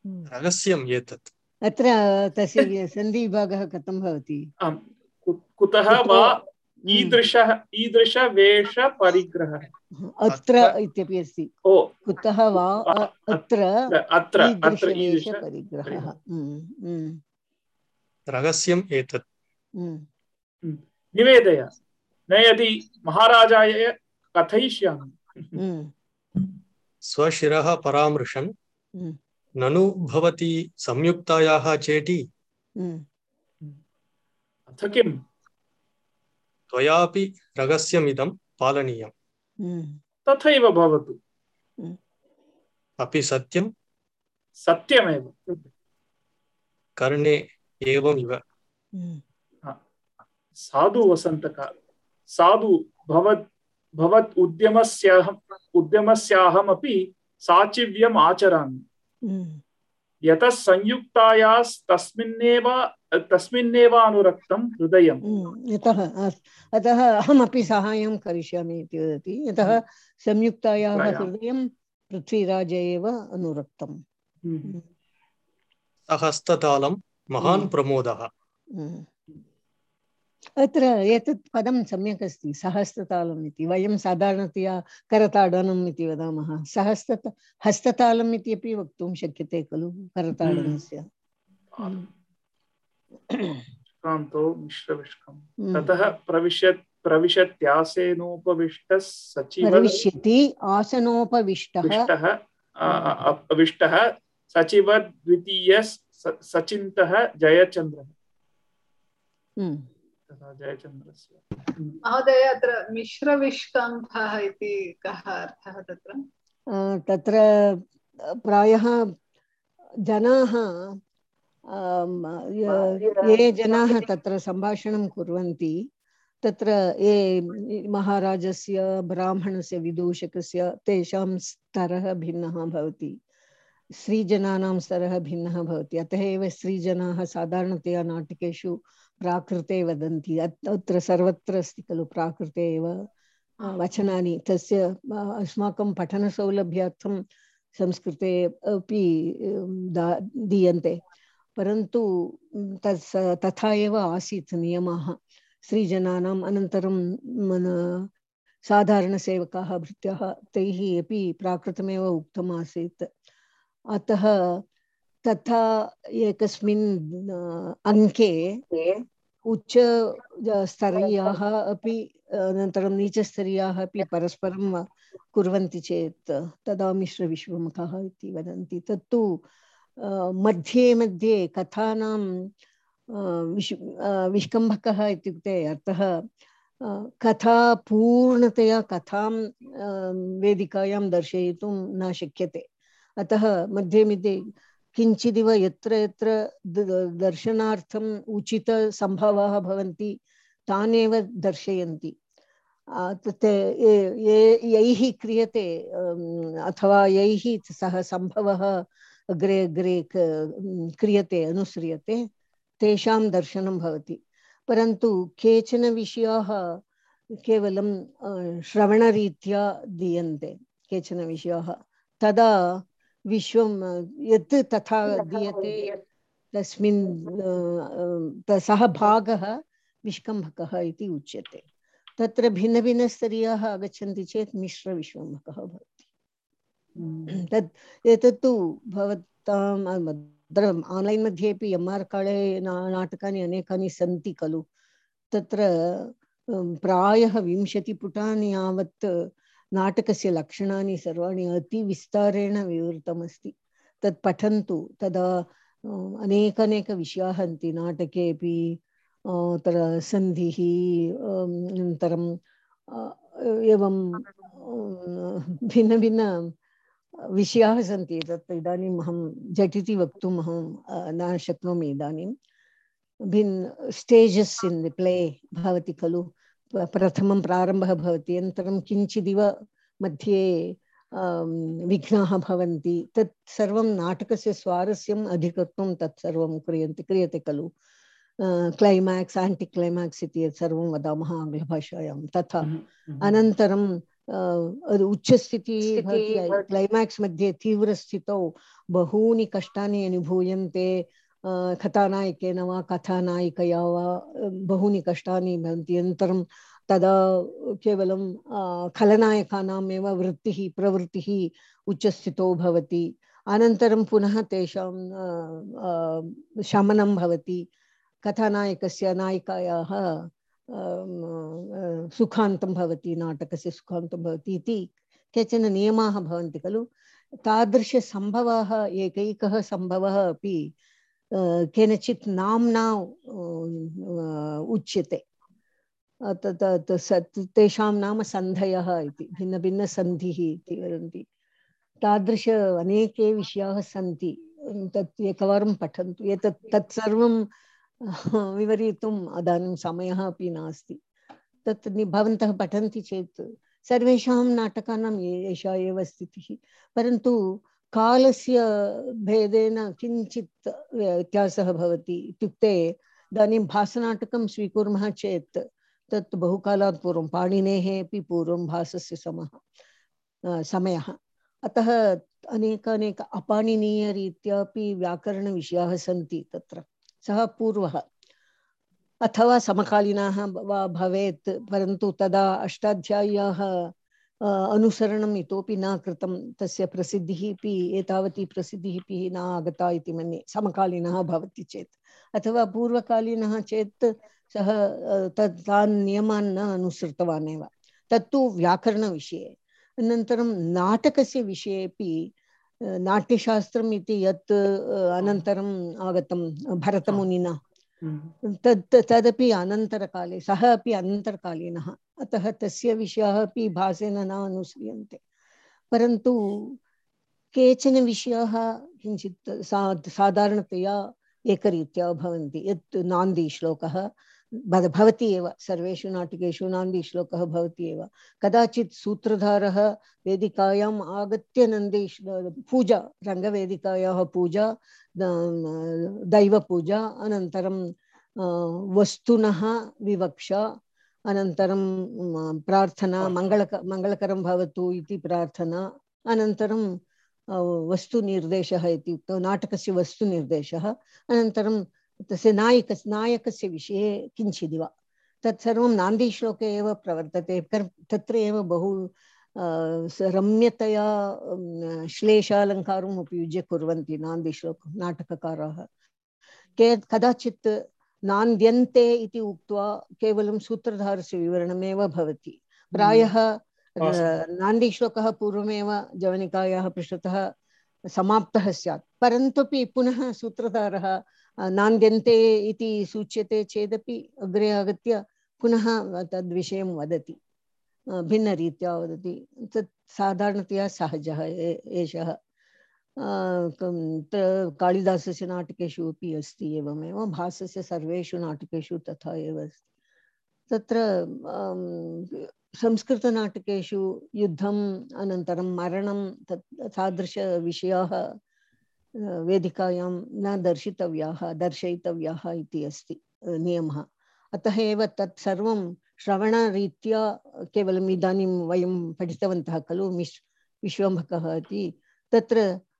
रहस्यम् एतत्। अत्र तस्य सन्धिविभागः कथं भवति? कुतः वा ईदृशः ईदृशवेषपरिग्रहः। अत्र इत्यपि अस्ति। कुतः वा अत्र ईदृशवेषपरिग्रहः। रहस्यम् एतत्। निवेदय न यदि महाराजाय कथयिष्यामि। स्वशिरः परामृशन् ननु भवती संयुक्तायाः चेटी। अथ किम्? त्वयापि रहस्यमिदं पालनीयम्। तथैव भवतु। अपि सत्यं? सत्यमेव। कर्णे एवमिव। साधु वसन्तका साधु भवत् भवत् उद्यमस्याहम् उद्यमस्याहमपि साचिव्यम् आचरामि। यतः संयुक्तायास्तस्मिन्नेव तस्मिन्नेव अनुरक्तं हृदयम्। यतः अतः अहमपि साहाय्यं करिष्यामि इति वदति। यतः संयुक्तायाः हृदयं पृथ्वीराज एव अनुरक्तम्। सहस्ततालं महान् प्रमोदः। अत्र एतत् पदं सम्यक् अस्ति, सहस्रतालम् इति। वयं साधारणतया करताडनम् इति वदामः। सहस्त हस्ततालम् इति अपि वक्तुं शक्यते खलु करताडनस्य। कान्तो मिश्रविष्कम्। ततः प्रविशत् प्रविशत्यासेनोपविष्टः सचिवः प्रविश्यति आसनोपविष्टः अविष्टः सचिवः द्वितीयः सचिन्तः जयचन्द्रः। जयचन्द्रस्य महोदय अत्र मिश्रविष्कम्भः इति कः अर्थः तत्र? तत्र प्रायः जनाः ये जनाः तत्र सम्भाषणं कुर्वन्ति तत्र ये महाराजस्य ब्राह्मणस्य विदूषकस्य तेषां स्तरः भिन्नः भवति, स्त्रीजनानां स्तरः भिन्नः भवति। अतः एव स्त्रीजनाः साधारणतया नाटकेषु प्राकृते वदन्ति। अत्र सर्वत्र अस्ति खलु प्राकृते एव वचनानि। तस्य अस्माकं पठनसौलभ्यार्थं संस्कृते अपि दीयन्ते, परन्तु तस् तथा एव आसीत् नियमाः स्त्रीजनानाम्। अनन्तरं साधारणसेवकाः भृत्याः तैः अपि प्राकृतमेव उक्तम् आसीत्। अतः तथा एकस्मिन् अङ्के उच्च स्तरीयाः अपि अनन्तरं नीचस्तरीयाः अपि परस्परं कुर्वन्ति चेत् तदा मिश्रविश्वमुखः इति वदन्ति। तत्तु मध्ये मध्ये कथानां विश् विष्कम्भकः इत्युक्ते अर्थः कथा पूर्णतया कथां वेदिकायां दर्शयितुं न शक्यते। अतः मध्ये मध्ये किञ्चिदिव यत्र यत्र दर्शनार्थम् उचितसम्भवाः भवन्ति तानेव दर्शयन्ति। यैः क्रियते अथवा यैः सः सम्भवः अग्रे अग्रे क्रियते अनुस्रियते तेषां दर्शनं भवति। परन्तु केचन विषयाः केवलं श्रवणरीत्या दीयन्ते, केचन विषयाः तदा विश्वं यत् तथा दीयते तस्मिन् सः भागः विष्कम्भकः इति उच्यते। तत्र भिन्नभिन्नस्तरीयाः आगच्छन्ति चेत् मिश्रविष्कम्भकः भवति। तत् एतत्तु भवताम् आन्लैन् मध्ये अपि एम् आर् काळे नाटकानि अनेकानि सन्ति खलु। तत्र प्रायः विंशतिपुटानि यावत् नाटकस्य लक्षणानि सर्वाणि अतिविस्तारेण विवृतमस्ति। तत् पठन्तु, तदा अनेक अनेक विषयाः सन्ति नाटके अपि। तत्र सन्धिः अनन्तरं एवं भिन्न भिन्न विषयाः सन्ति। तत् इदानीम् अहं झटिति वक्तुम् अहं न शक्नोमि। इदानीं भिन्न स्टेजस् इन् द प्ले भवति खलु। प्रथमं प्रारम्भः भवति, अनन्तरं किञ्चिदिव मध्ये विघ्नाः भवन्ति। तत् सर्वं नाटकस्य स्वारस्यम् अधिकत्वं तत् सर्वं क्रियन्ते क्रियते खलु। क्लैमाक्स्, आण्टि क्लैमाक्स् इति यत् सर्वं वदामः आङ्ग्लभाषायां तथा। अनन्तरं उच्चस्थितिः भवति, क्लैमाक्स् मध्ये तीव्रस्थितौ बहूनि कष्टानि अनुभूयन्ते, कथानायकेन वा कथानायिकया वा बहूनि कष्टानि भवन्ति। अनन्तरं तदा केवलं खलनायकानामेव वृत्तिः प्रवृत्तिः उच्चस्थितौ भवति। अनन्तरं पुनः तेषां शमनं भवति, कथानायकस्य नायिकायाः सुखान्तं भवति, नाटकस्य सुखान्तं भवति इति केचन नियमाः भवन्ति खलु। तादृशसम्भवः एकैकः सम्भवः अपि केनचित् नाम्ना उच्यते। तेषां नाम सन्धयः इति, भिन्नभिन्नसन्धिः इति वदन्ति। तादृश अनेके विषयाः सन्ति, तत् एकवारं पठन्तु। एतत् तत्सर्वं विवरितुम् इदानीं समयः अपि नास्ति। तत् भवन्तः पठन्ति चेत् सर्वेषां नाटकानां एषा एव स्थितिः, परन्तु कालस्य भेदेन किञ्चित् व्यत्यासः भवति। इत्युक्ते इदानीं भासनाटकं स्वीकुर्मः चेत् तत् बहुकालात् पूर्वं, पाणिनेः अपि पूर्वं भासस्य समः समयः। अतः अनेक अनेक अपाणिनीयरीत्यापि व्याकरणविषयाः सन्ति तत्र। सः पूर्वः अथवा समकालीनाः वा भवेत्, परन्तु तदा अष्टाध्याय्याः अनुसरणम् इतोपि न कृतं। तस्य प्रसिद्धिः अपि एतावती प्रसिद्धिः अपि न आगता इति मन्ये, समकालीनः भवति चेत्। अथवा पूर्वकालीनः चेत् सः तत् तान् नियमान् न अनुसृतवान् एव। तत्तु व्याकरणविषये। अनन्तरं नाटकस्य विषयेपि नाट्यशास्त्रम् इति यत् अनन्तरम् आगतं भरतमुनिना, तत् तदपि अनन्तरकाले, सः अपि अनन्तरकालीनः। अतः तस्य विषयाः अपि भासेन न अनुस्रियन्ते। परन्तु केचन विषयाः किञ्चित् सा साधारणतया एकरीत्या भवन्ति। यत् नान्दीश्लोकः भवति एव, सर्वेषु नाटकेषु नान्दीश्लोकः भवति एव। कदाचित् सूत्रधारः वेदिकायाम् आगत्य नन्दीश् पूजा, रङ्गवेदिकायाः पूजा, दैवपूजा, अनन्तरं वस्तुनः विवक्षा, अनन्तरं प्रार्थना, मङ्गलक मङ्गलकरं भवतु इति प्रार्थना, अनन्तरं वस्तुनिर्देशः इत्युक्तौ नाटकस्य वस्तुनिर्देशः, अनन्तरं तस्य नायक नायकस्य विषये किञ्चिदिव। तत्सर्वं नान्दीश्लोके एव प्रवर्तते। तत्र एव बहु रम्यतया श्लेषालङ्कारम् उपयुज्य कुर्वन्ति नान्दीश्लोक नाटककाराः। के कदाचित् नान्द्यन्ते इति उक्त्वा केवलं सूत्रधारस्य विवरणमेव भवति। प्रायः नान्दीश्लोकः पूर्वमेव जवनिकायाः पृष्ठतः समाप्तः स्यात्, परन्तु पुनः सूत्रधारः नान्द्यन्ते इति सूच्यते चेदपि अग्रे आगत्य पुनः तद्विषयं वदति, भिन्नरीत्या वदति। तत् साधारणतया सहजः एषः। कालिदासस्य नाटकेषु अपि अस्ति एवमेव, भासस्य सर्वेषु नाटकेषु तथा एव अस्ति। तत्र संस्कृतनाटकेषु युद्धम् अनन्तरं मरणं तत् तादृशविषयाः वेदिकायां न दर्शितव्याः, दर्शयितव्याः इति अस्ति नियमः। अतः एव तत् सर्वं श्रवणरीत्या केवलम् इदानीं वयं पठितवन्तः खलु मिश् विश्वम्भकः इति, तत्र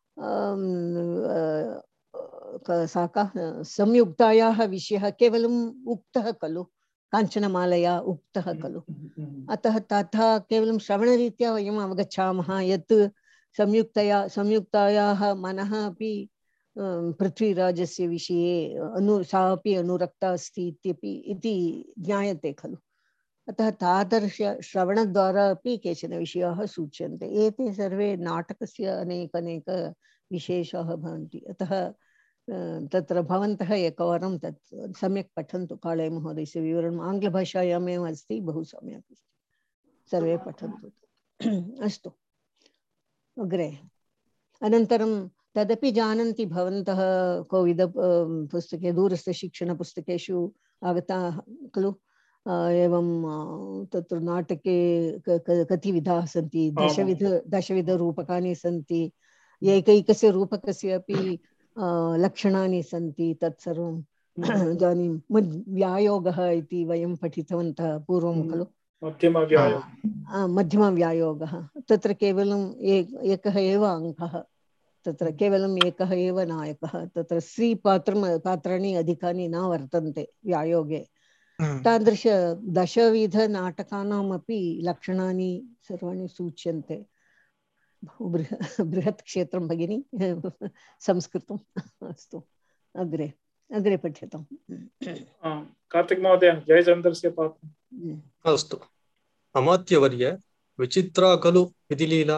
सा का संयुक्तायाः विषयः केवलम् उक्तः खलु, काञ्चनमालया उक्तः खलु। अतः तथा केवलं श्रवणरीत्या वयम् अवगच्छामः यत् संयुक्तया संयुक्तायाः मनः अपि पृथ्वीराजस्य विषये अनु सा अपि अनुरक्ता अस्ति इत्यपि इति ज्ञायते खलु। अतः तादृश श्रवणद्वारा अपि केचन विषयाः सूच्यन्ते। एते सर्वे नाटकस्य अनेक अनेक विशेषाः भवन्ति। अतः तत्र भवन्तः एकवारं तत् सम्यक् पठन्तु। काळे महोदयस्य विवरणम् आङ्ग्लभाषायामेव अस्ति, बहु सम्यक् अस्ति, सर्वे पठन्तु। अस्तु, अग्रे। अनन्तरं तदपि जानन्ति भवन्तः, कोविद पुस्तके दूरस्थशिक्षणपुस्तकेषु आगताः खलु। एवं तत्र नाटके कति विधाः सन्ति, दशविध दशविधरूपकाणि सन्ति, एकैकस्य रूपकस्य अपि लक्षणानि सन्ति। तत्सर्वं इदानीं व्यायोगः इति वयं पठितवन्तः पूर्वं खलु। मध्यमव्यायोगः मध्यमव्यायोगः तत्र केवलम् एकः एव अङ्कः तत्र केवलम् एकः एव नायकः तत्र स्त्रीपात्रं पात्राणि अधिकानि न वर्तन्ते व्यायोगे तादृश दशविधनाटकानामपि लक्षणानि सर्वाणि सूच्यन्ते बहु बृह बृहत् क्षेत्रं भगिनी संस्कृतम् अस्तु अग्रे अग्रे पठ्यताम् कार्तिक महोदय जयचन्द्रस्य पात्रम् अस्तु अमात्यवर्य विचित्रा खलु विधिलीला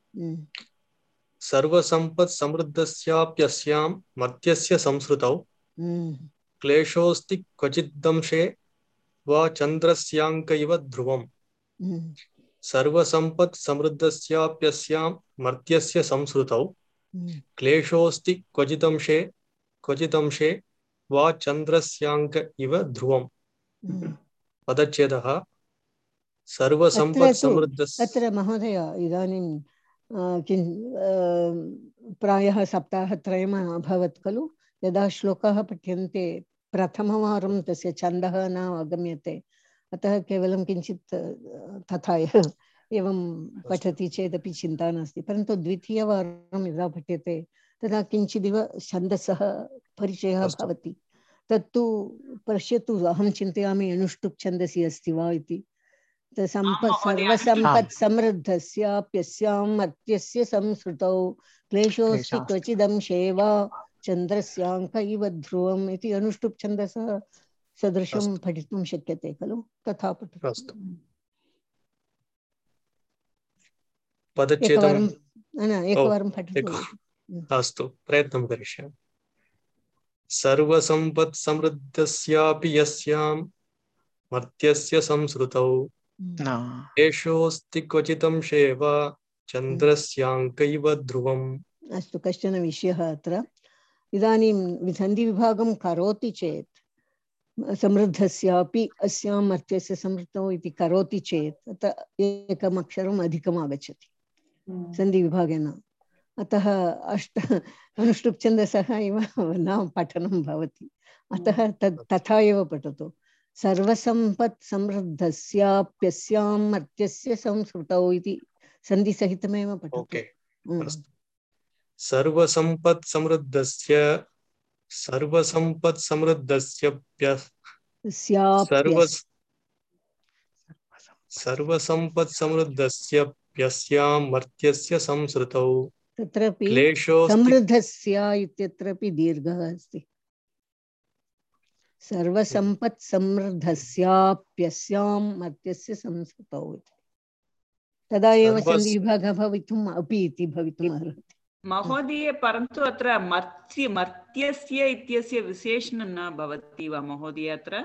सर्वसम्पत् समृद्धस्याप्यस्यां मर्त्यस्य संसृतौ क्लेशोऽस्ति क्वचिदंशे वा चन्द्रस्याङ्क इव ध्रुवम् सर्वसम्पत् समृद्धस्याप्यस्यां मर्त्यस्य संसृतौ क्लेशोऽस्ति क्वचिदंशे क्वचिदंशे वा चन्द्रस्याङ्क इव ध्रुवम् पदच्छेदः सर्वसम्पत् समृद्धस्य अत्र महोदय इदानीं किं प्रायः सप्ताहत्रयम् अभवत् खलु यदा श्लोकाः पठ्यन्ते प्रथमवारं तस्य छन्दः न अवगम्यते अतः केवलं किञ्चित् तथा एवं पठति चेदपि चिन्ता नास्ति परन्तु द्वितीयवारं यदा पठ्यते तदा किञ्चिदिव छन्दसः परिचयः भवति तत्तु पश्यतु अहं चिन्तयामि अनुष्टुप् छन्दसि अस्ति वा इति सम्पत् सर्वसम्पत् समृद्धस्याप्यस्यां मर्त्यस्य संसृतौ क्लेशोऽस्ति क्वचिदंशे वा चन्द्रस्याङ्क इव ध्रुवम् इति अनुष्टुप् छन्दसः सदृशं पठितुं शक्यते खलु तथा पठतु पदच्छेदम् एकवारं पठतु अस्तु प्रयत्नं करिष्यामि सर्वसम्पत् समृद्धस्यापि यस्यां मर्त्यस्य संसृतौ क्लेशोऽस्ति क्वचिदंशे वा चन्द्रस्याङ्क इव ध्रुवम् अस्तु कश्चन विषयः अत्र इदानीं सन्धिविभागं करोति चेत् समृद्धस्यापि अस्यां मर्त्यस्य संसृतौ इति करोति चेत् अतः एकम् अक्षरम् अधिकम् आगच्छति सन्धिविभागेन अतः अष्ट अनुष्टुप् छन्दसः इव न पठनं भवति अतः तत् तथा एव पठतु सर्वसम्पत् समृद्धस्याप्यस्यां मर्त्यस्य संसृतौ इति सन्धिसहितमेव पठतु सर्वसम्पत् समृद्धस्य सर्वसम्पत् समृद्धस्य सर्वसम्पत् समृद्धस्य प्यस्यां मर्त्यस्य संसृतौ तत्रापि समृद्धस्य इत्यत्रापि दीर्घः अस्ति सर्वसम्पत् समृद्धस्याप्यस्यां मर्त्यस्य संसृतौ तदा एव सन्धिविभागः भवितुम् अपि इति भवितुम् अर्हति महोदय परन्तु अत्र मर्त्य मर्त्यस्य इत्यस्य विशेषणं न भवति वा महोदय अत्र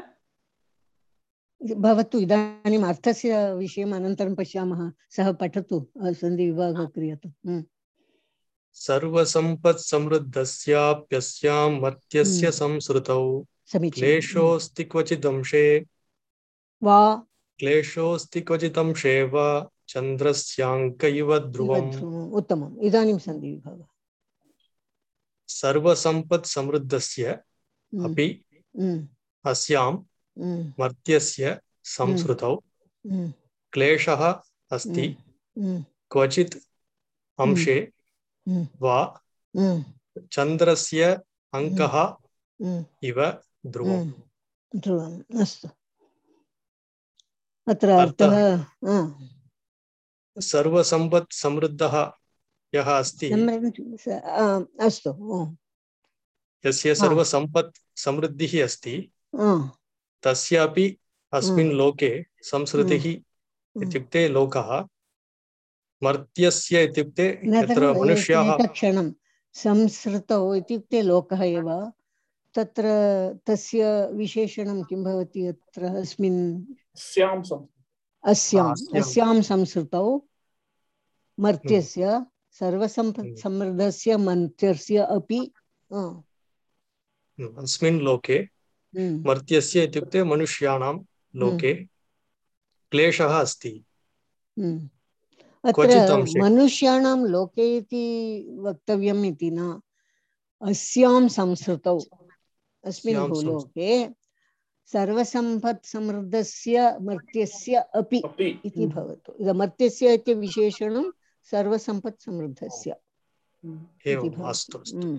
भवतु इदानीम् अर्थस्य विषयम् अनन्तरं पश्यामः सः पठतु सन्धिविभागः क्रियते सर्वसम्पत् समृद्धस्याप्यस्यां मर्त्यस्य संसृतौ क्लेशोऽस्ति क्वचिदंशे वा क्लेशोऽस्ति क्वचिदंशे वा चन्द्रस्याङ्क इव ध्रुवम् उत्तमम् इदानीं सन्धिविभागः सर्वसम्पत् समृद्धस्य अपि अस्यां मर्त्यस्य संसृतौ क्लेशः अस्ति क्वचित् अंशे वा चन्द्रस्य अङ्कः इव ध्रुवम् ध्रुवम् अस्तु अत्र अर्थः सर्वसम्पत् समृद्धः यः अस्ति अस्तु यस्य सर्वसम्पत् समृद्धिः अस्ति तस्यापि अस्मिन् लोके संसृतिः इत्युक्ते लोकः मर्त्यस्य इत्युक्ते यत्र मनुष्याः क्षणं संसृतौ इत्युक्ते लोकः एव तत्र तस्य विशेषणं किं भवति अत्र अस्मिन् अस्याम् अस्यां संसृतौ मर्त्यस्य सर्वसम्पत् समृद्धस्य मर्त्यस्य अपि अस्मिन् लोके मर्त्यस्य इत्युक्ते मनुष्याणां लोके क्लेशः अस्ति अत्र मनुष्याणां लोके इति वक्तव्यम् इति न अस्यां संसृतौ अस्मिन् भूलोके सर्वसम्पत् समृद्धस्य मर्त्यस्य अपि इति भवतु। इदं मर्त्यस्य इति विशेषणं सर्वसम्पत् समृद्धस्य इति भवतु।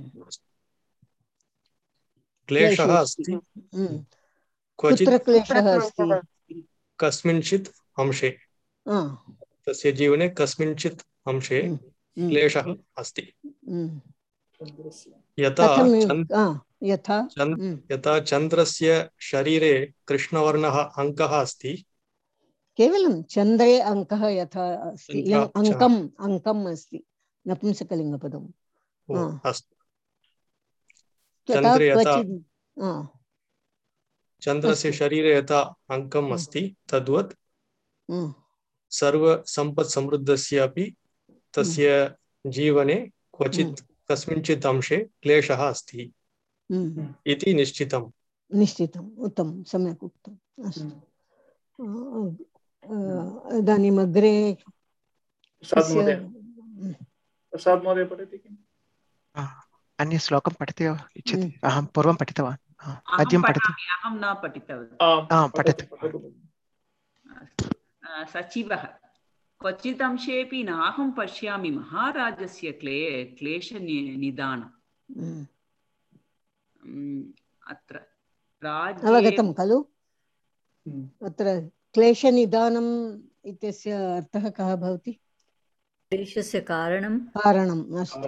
क्लेशः अस्ति कुत्र क्लेशः अस्ति? कस्मिंश्चित् अंशे, तस्य जीवने कस्मिंश्चित् अंशे क्लेशः अस्ति। यथा यथा यथा चन्द्रस्य शरीरे कृष्णवर्णः अङ्कः अस्ति। केवलं चन्द्रे अङ्कः यथा अस्ति, अङ्कम् अङ्कम् अस्ति नपुंसकलिङ्गपदम्। चन्द्रे यथा चन्द्रस्य शरीरे यथा अङ्कम् अस्ति तद्वत् सर्वसम्पत् समृद्धस्य अपि तस्य जीवने क्वचित् कस्मिंश्चित् अंशे क्लेशः अस्ति इति निश्चितम्। निश्चितम्, उत्तमं, सम्यक् उक्तम्। अस्तु, इदानीम् अग्रे प्रसाद् महोदय पठति किम्? अन्य श्लोकं पठति वा इच्छति? अहं पूर्वं पठितवान्। पद्यं पठतु। अहं न पठितवती। पठतु। सचिवः क्वचित् अंशेऽपि नाहं पश्यामि महाराजस्य क्ले क्लेशनिदानम्। अत्र अवगतं खलु? अत्र क्लेशनिदानम् इत्यस्य अर्थः कः भवति? क्लेशस्य कारणं कारणम् अस्तु।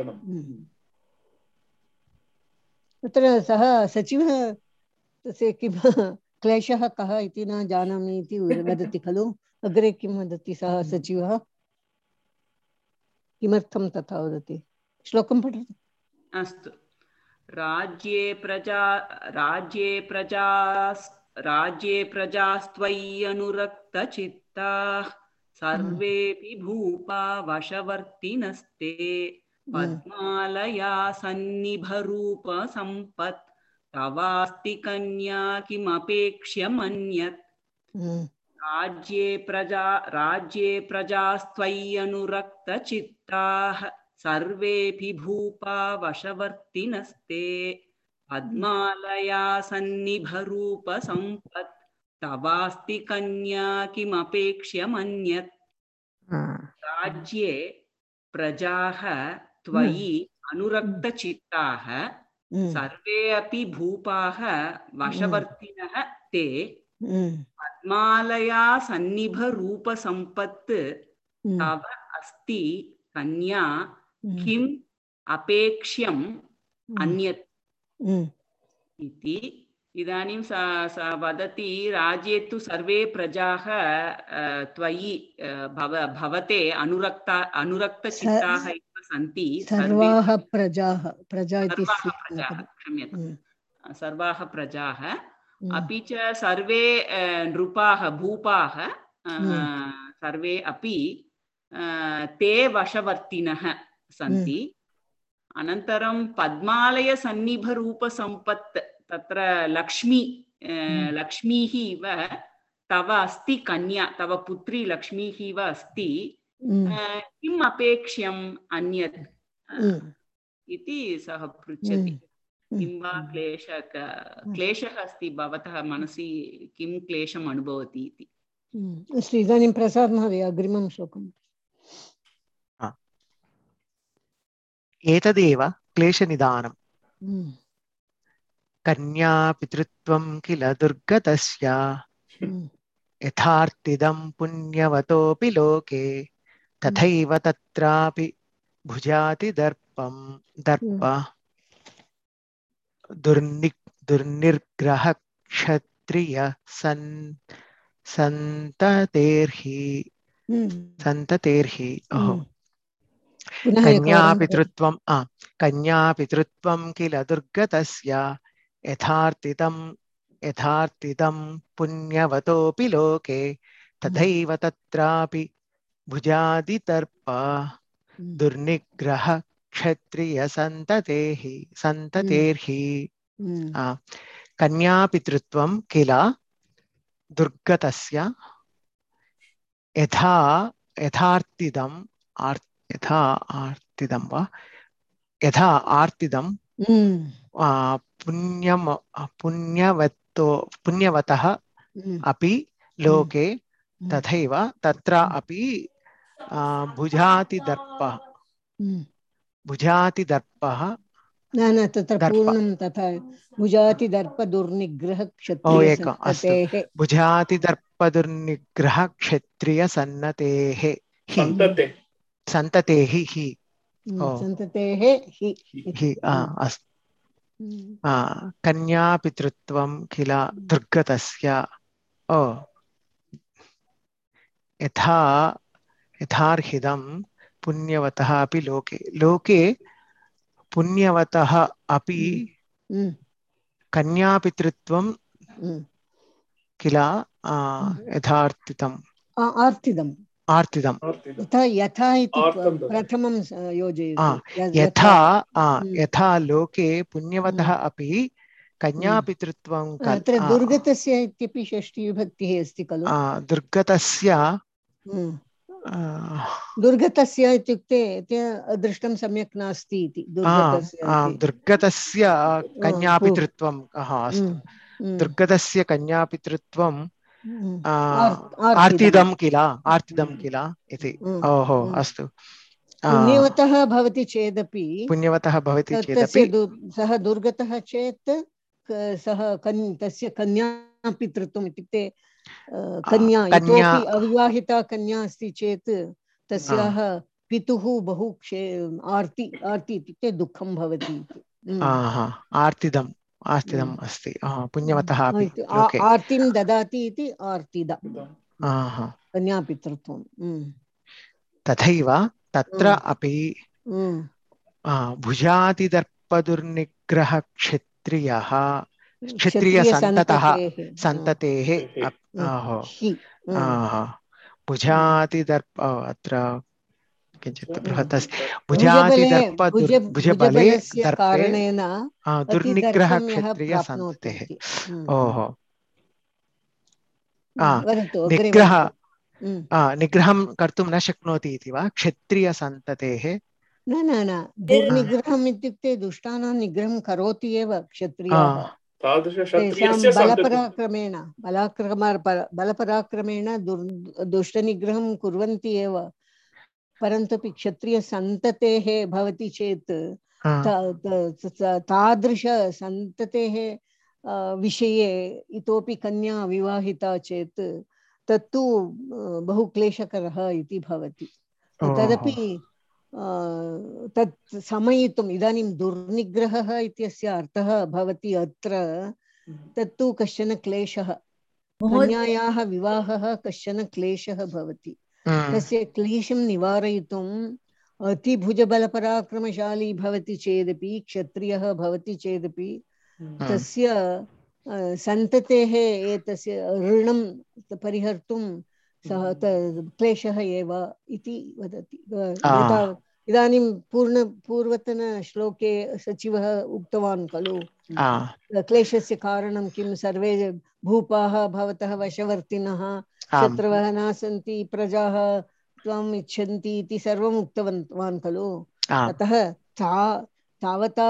तत्र सः सचिवः तस्य किं क्लेशः कः इति न जानामि इति वदति खलु? अग्रे किं वदति सः सचिवः? किमर्थं तथा वदति? श्लोकं पठतु। अस्तु। राज्ये प्रजा राज्ये प्रजा राज्ये प्रजास्त्वयि अनुरक्तचित्ताः सर्वेऽपि भूपा वशवर्तिनस्ते पद्मालया सन्निभरूप सम्पत् तवास्ति कन्या किमपेक्ष्य मन्यत्। राज्ये प्रजा राज्ये प्रजास्त्वयि अनुरक्तचित्ताः सर्वेऽपि भूपा वशवर्तिनस्ते पद्मालया सन्निभरूप सम्पत् तवास्ति कन्या किमपेक्ष्य मन्यत्। राज्ये प्रजाः त्वयि अनुरक्तचित्ताः सर्वे अपि भूपाः वशवर्तिनः ते पद्मालया सन्निभरूप सम्पत् तव अस्ति कन्या किम् अपेक्ष्यम् अन्यत् इति। इदानीं सा सा वदति राज्ये तु सर्वे प्रजाः त्वयि भव भवते अनुरक्ता अनुरक्तचित्ताः एव सन्ति। सर्वाः प्रजाः प्रजा इति क्षम्यतां सर्वाः प्रजाः अपि च सर्वे नृपाः भूपाः सर्वे अपि ते वशवर्तिनः सन्ति। अनन्तरं पद्मालय सन्निभरूप सम्पत् तत्र लक्ष्मी लक्ष्मीः इव तव अस्ति कन्या, तव पुत्री लक्ष्मीः इव अस्ति, किम् अपेक्ष्यम् अन्यत् इति सः पृच्छति। किं वा क्लेश क्लेशः अस्ति भवतः मनसि, किं क्लेशम् अनुभवति इति। अस्तु, इदानीं प्रसाद् महोदय अग्रिमं श्लोकम्। एतदेव क्लेशनिदानम्। कन्यापितृत्वं किल दुर्गतस्य यथार्थिदं पुण्यवतोऽपि लोके तथैव तत्रापि भुजाति दर्पं दर्प दुर्नि दुर्निर्ग्रह क्षत्रिय सन् सन्ततेर्हि सन्ततेर्हि ओहो कन्यापितृत्वं कन्यापितृत्वं किल दुर्गतस्य यथार्थितं यथार्थितं पुण्यवतोऽपि लोके तथैव तत्रापि भुजादितर्प दुर्निग्रह क्षत्रिय सन्ततेहि सन्ततेर्हि। कन्यापितृत्वं किल दुर्गतस्य यथा यथार्थिदं यथा आर्तिदं वा यथा आर्तिदं पुण्यम पुण्यवत् तो पुण्यवतः अपि लोके तथैव तत्र अपि भुजातिदर्पः भुजातिदर्पः न न तत्र पूर्णं तथा भुजातिदर्प दुर्निग्रह ओ एक अस्तु क्षत्रियसन्ततेः भुजातिदर्पदुर्निग्रह क्षत्रियसन्नतेः हि सन्ततेः हि सन्ततेः हि हि अस्तु कन्यापितृत्वं किल दुर्गतस्य ओ यथा यथार्हितं पुण्यवतः अपि लोके लोके पुण्यवतः अपि कन्यापितृत्वं किल यथार्थितम् आर्थितम् आर्थितम् यथा यथा इति प्रथमं योजयतु यथा यथा लोके पुण्यवतः अपि कन्यापितृत्वं अत्र दुर्गतस्य इत्यपि षष्ठी विभक्तिः अस्ति खलु दुर्गतस्य दुर्गतस्य इत्युक्ते दृष्टं सम्यक् नास्ति इति दुर्गतस्य दुर्गतस्य कन्यापितृत्वं अस्तु दुर्गतस्य कन्यापितृत्वं आर्तिदं किल आर्तिदं किल इति ओहो अस्तु पुण्यवतः भवति चेदपि पुण्यवतः भवति चेदपि सः दुर्गतः चेत् सः तस्य कन्यापितृत्वम् इत्युक्ते कन्या इतोपि अविवाहिता कन्या अस्ति चेत् तस्याः पितुः बहु क्षे आर्ति आर्ति इत्युक्ते दुःखं भवति आर्तिदम् आर्तिदम् अस्ति पुण्यवतः अपि आर्तिं ददाति इति आर्तिद कन्यापितृत्वं तथैव तत्र अपि भुजातिदर्पदुर्निग्रह क्षत्रियः क्षत्रियसन्ततः सन्ततेः भुजातिदर्प अत्र किञ्चित् बृहत् अस्ति भुजातिदर्प भुजबले कारणेन दुर्निग्रह क्षत्रियसन्ततेः ओहो निग्रह निग्रहं कर्तुं न शक्नोति इति वा क्षत्रियसन्ततेः न न न दुर्निग्रहम् इत्युक्ते दुष्टानां निग्रहं करोति एव क्षत्रियाः बलपराक्रमेण बलाक्रम बलपराक्रमेण दुष्टनिग्रहं कुर्वन्ति एव परन्तु क्षत्रियसन्ततेः भवति चेत् तादृशसन्ततेः विषये इतोपि कन्या विवाहिता चेत् तत्तु बहु क्लेशकरः इति भवति तदपि तत् समयितुम् इदानीं दुर्निग्रहः इत्यस्य अर्थः भवति अत्र तत्तु कश्चन क्लेशः कन्यायाः विवाहः कश्चन क्लेशः भवति तस्य क्लेशं निवारयितुम् अतिभुजबलपराक्रमशाली भवति चेदपि क्षत्रियः भवति चेदपि तस्य सन्ततेः एतस्य ऋणं परिहर्तुं सः क्लेशः एव इति वदति यथा इदानीं पूर्ण पूर्वतनश्लोके सचिवः उक्तवान् खलु क्लेशस्य कारणं किं सर्वे भूपाः भवतः वशवर्तिनः शत्रवः न सन्ति प्रजाः त्वाम् इच्छन्ति इति सर्वम् उक्तवान् खलु अतः ता तावता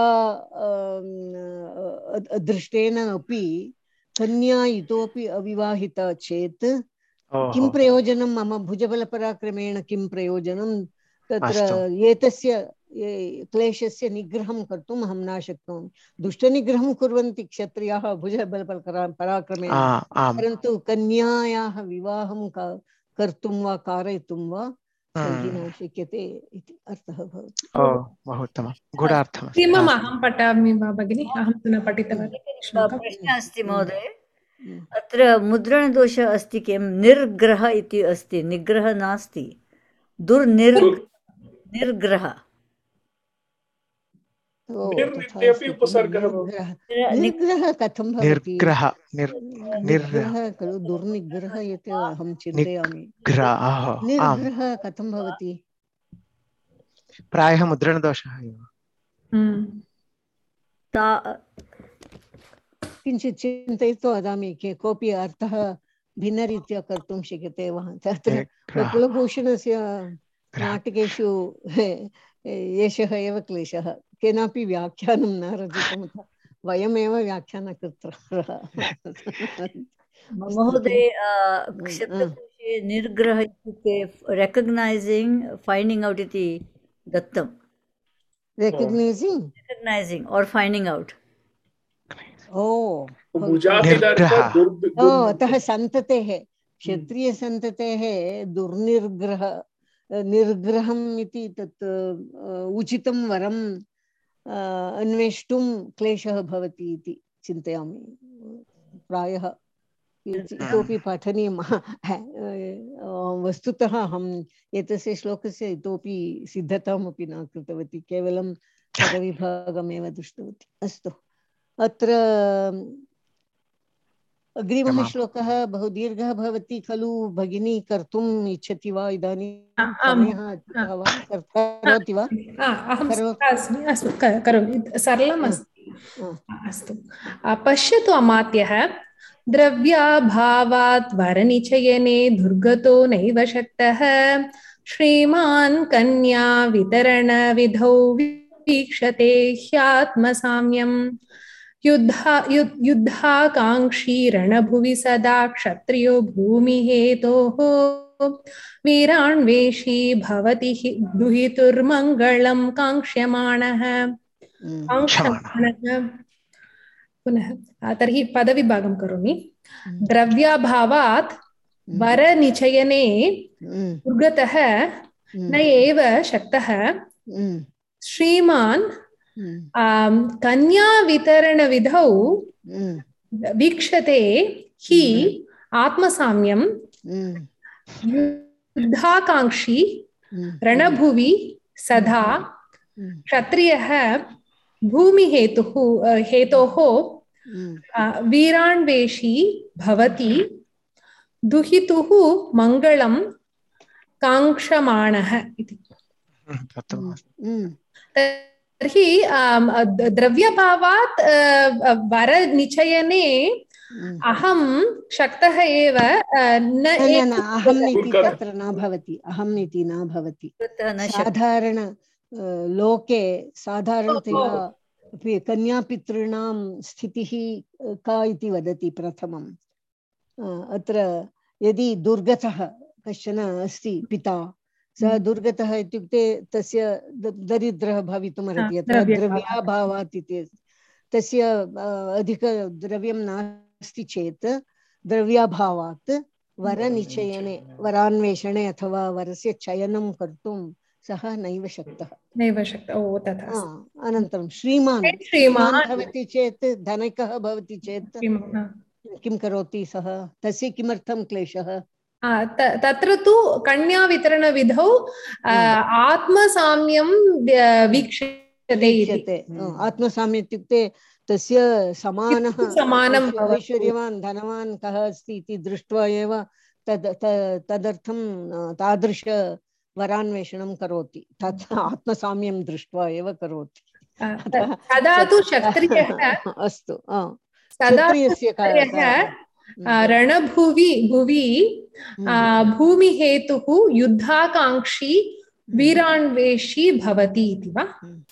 दृष्टेन अपि कन्या इतोपि अविवाहिता चेत् किं प्रयोजनं मम भुजबलपराक्रमेण किं प्रयोजनं तत्र एतस्य क्लेशस्य निग्रहं कर्तुम् अहं न शक्नोमि दुष्टनिग्रहं कुर्वन्ति क्षत्रियाः भुजबलपराक्रमेण परन्तु कन्यायाः विवाहं कर्तुं वा कारयितुं वा तैः न शक्यते इति अर्थः भवति बहु उत्तमं गूढार्थम् किमहं अहं पठामि वा भगिनि अहं तु न पठितवती प्रश्नः अस्ति महोदय अत्र मुद्रणदोषः अस्ति किं निर्ग्रह इति अस्ति निग्रह नास्ति दुर्निर् निर्ग्रह निर्ग्रह कथं भवति निर्ग्रह खलु दुर्निग्रह इति अहं चिन्तयामि निर्ग्रह कथं भवति प्रायः मुद्रणदोषः एव किञ्चित् चिन्तयित्वा वदामि कोऽपि अर्थः भिन्नरीत्या कर्तुं शक्यते वा तत्र कुलभूषणस्य नाटकेषु एषः एव क्लेशः केनापि व्याख्यानं न रचितं वयमेव व्याख्यानकर्तारः। महोदय, शब्दकोशे निर्ग्रह इत्युक्ते रेकग्नैसिङ्ग् फैण्डिङ्ग् औट् इति दत्तं। रेकग्नैसिङ्ग् रेकग्नैसिङ्ग् और् फैण्डिङ्ग् औट्। ओ अतः सन्ततेः क्षत्रियसन्ततेः दुर्निर्ग्रह निर्ग्रहम् इति तत् उचितं वरम् अन्वेष्टुं क्लेशः भवति इति चिन्तयामि। प्रायः इतोपि पठनीयं। वस्तुतः अहम् एतस्य श्लोकस्य इतोपि सिद्धतामपि न कृतवती, केवलं पदविभागमेव दृष्टवती। अस्तु, अत्र अग्रिमः श्लोकः बहु दीर्घः भवति खलु भगिनी, कर्तुम् इच्छति वा? इदानीं समयः अतीतः वा? करोति वा? करोमि, सरलम् अस्ति। अस्तु, पश्यतु अमात्यः, द्रव्याभावात् वरनिचयने दुर्गतो नैव शक्तः, श्रीमान् कन्या वितरणविधौ वीक्षते ह्यात्मसाम्यम्, युद्धा युद्धाकांक्षी रणभुवि सदा क्षत्रियो भूमिहेतोः, वीरान्वेषी भवति दुहितुर्मङ्गलं काङ्क्ष्यमाणः। पुनः तर्हि पदविभागं करोमि। द्रव्याभावात् वरनिचयने दुर्गतः न एव शक्तः, श्रीमान् कन्या वितरण विधौ वीक्षते हि आत्मसाम्यं, युद्धाकांक्षी रणभुवि सदा क्षत्रियः भूमिहेतुः हेतोः, वीरान्वेषी भवति दुहितुः मङ्गलं काङ्क्षमाणः इति। तर्हि द्रव्यभावात् वरनिचयने अहं शक्तः एव न, अहं नीति तत्र न भवति, अहं नीति न भवति। साधारण लोके साधारणतया अपि कन्यापितॄणां स्थितिः का इति वदति प्रथमम्। अत्र यदि दुर्गतः कश्चन अस्ति पिता, सः दुर्गतः इत्युक्ते तस्य दरिद्रः भवितुमर्हति। यत्र द्रव्याभावात् इति तस्य अधिकद्रव्यं नास्ति चेत् द्रव्याभावात् वरनिचयने वरान्वेषणे अथवा वरस्य चयनं कर्तुं सः नैव शक्तः नैव शक्तः। ओ तथा। अनन्तरं श्रीमान् श्रीमान् भवति चेत् धनिकः भवति चेत् किं करोति सः? तस्य किमर्थं क्लेशः? तत्र तु कन्या वितरण विधौ आत्मसाम्यं वीक्षते। आत्मसाम्यम् इत्युक्ते तस्य समानः समानं ऐश्वर्यवान् धनवान् कः अस्ति इति दृष्ट्वा एव तद् तदर्थं तादृश वरान्वेषणं करोति। तत् आत्मसाम्यं दृष्ट्वा एव करोति। तदा तु क्षत्रियः अस्तु, क्षत्रियस्य रणभुवि भुवि भूमिहेतुः युद्धाकांक्षी वीरान्वेषी भवति इति वा?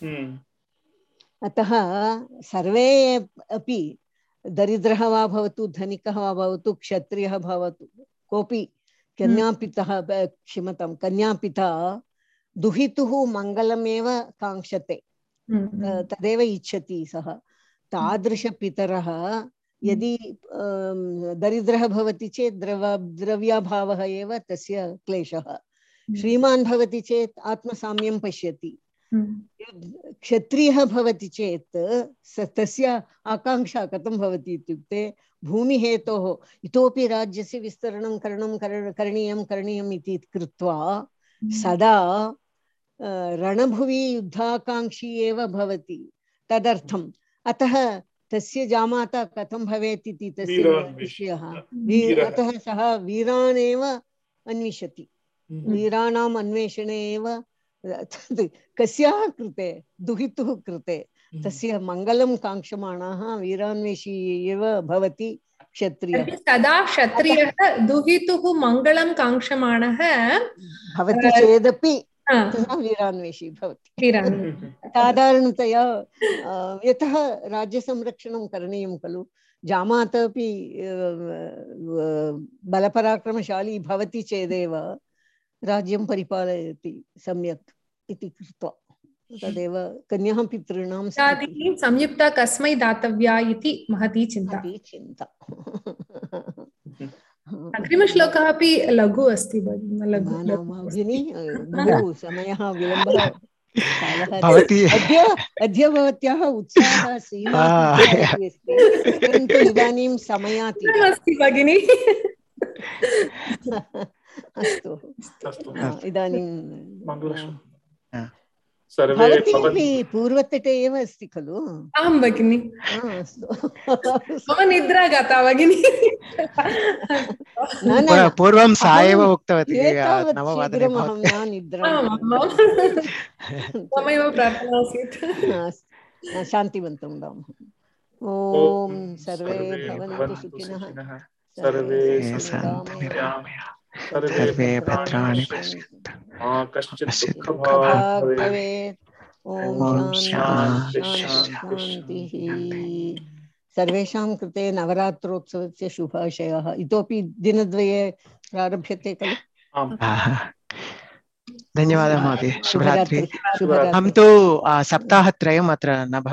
अतः सर्वे अपि दरिद्रः वा भवतु धनिकः वा भवतु क्षत्रियः भवतु कोऽपि कन्यापितः क्षमतां कन्यापिता दुहितुः मङ्गलमेव काङ्क्षते, तदेव इच्छति सः। तादृशपितरः यदि दरिद्रः भवति चेत् द्रव द्रव्याभावः एव तस्य क्लेशः। श्रीमान् भवति चेत् आत्मसाम्यं पश्यति। क्षत्रियः भवति चेत् तस्य आकाङ्क्षा कथं भवति इत्युक्ते भूमिहेतोः इतोपि राज्यस्य विस्तरणं करणं करणीयं करणीयम् इति कृत्वा सदा रणभुवि युद्धाकाङ्क्षी एव भवति। तदर्थम् अतः तस्य जामाता कथं भवेत् इति तस्य विषयः। अतः सः वीरान् एव अन्विषति। वीराणाम् अन्वेषणे एव कस्याः कृते? दुहितुः कृते। तस्य मङ्गलं काङ्क्षमाणः वीरान्वेषी एव भवति क्षत्रियः। तदा क्षत्रियः दुहितुः मङ्गलं काङ्क्षमाणः भवति चेदपि तथा वीरान्वेषी भवति। साधारणतया यतः राज्यसंरक्षणं करणीयं खलु, जामाता अपि बलपराक्रमशाली भवति चेदेव राज्यं परिपालयति सम्यक् इति कृत्वा तदेव कन्याः पितॄणां संयुक्ता कस्मै दातव्या इति महती चिन्ता चिन्ता अग्रिमश्लोकः अपि लघु अस्ति लघु भगिनी, बहु समयः विलम्बः भवति। अद्य अद्य भवत्याः उत्साहः सीमा अस्ति, परन्तु इदानीं समयाति अस्ति भगिनी। अस्तु इदानीं भवती पूर्वतटे एव अस्ति खलु? आं भगिनि। मम निद्रा गता भगिनि। पूर्वं सा एव उक्तवती शीघ्रम् अहं न निद्रां ममैव प्रार्थना आसीत्। शान्तिवन्तं राम। ॐ सर्वे भवन्तु सुखिनः, सर्वे सन्तु निरामयाः, सर्वे भद्राणि पश्यन्तु, कश्चित् दुःखभाग् भवेत्। ॐ शान्तिः शान्तिः। सर्वेषां कृते नवरात्रोत्सवस्य शुभाशयाः। इतोपि दिनद्वये प्रारभ्यते खलु? धन्यवादः महोदय। शुभरात्रि। शुभरात्रि। अहं तु सप्ताहत्रयम् अत्र न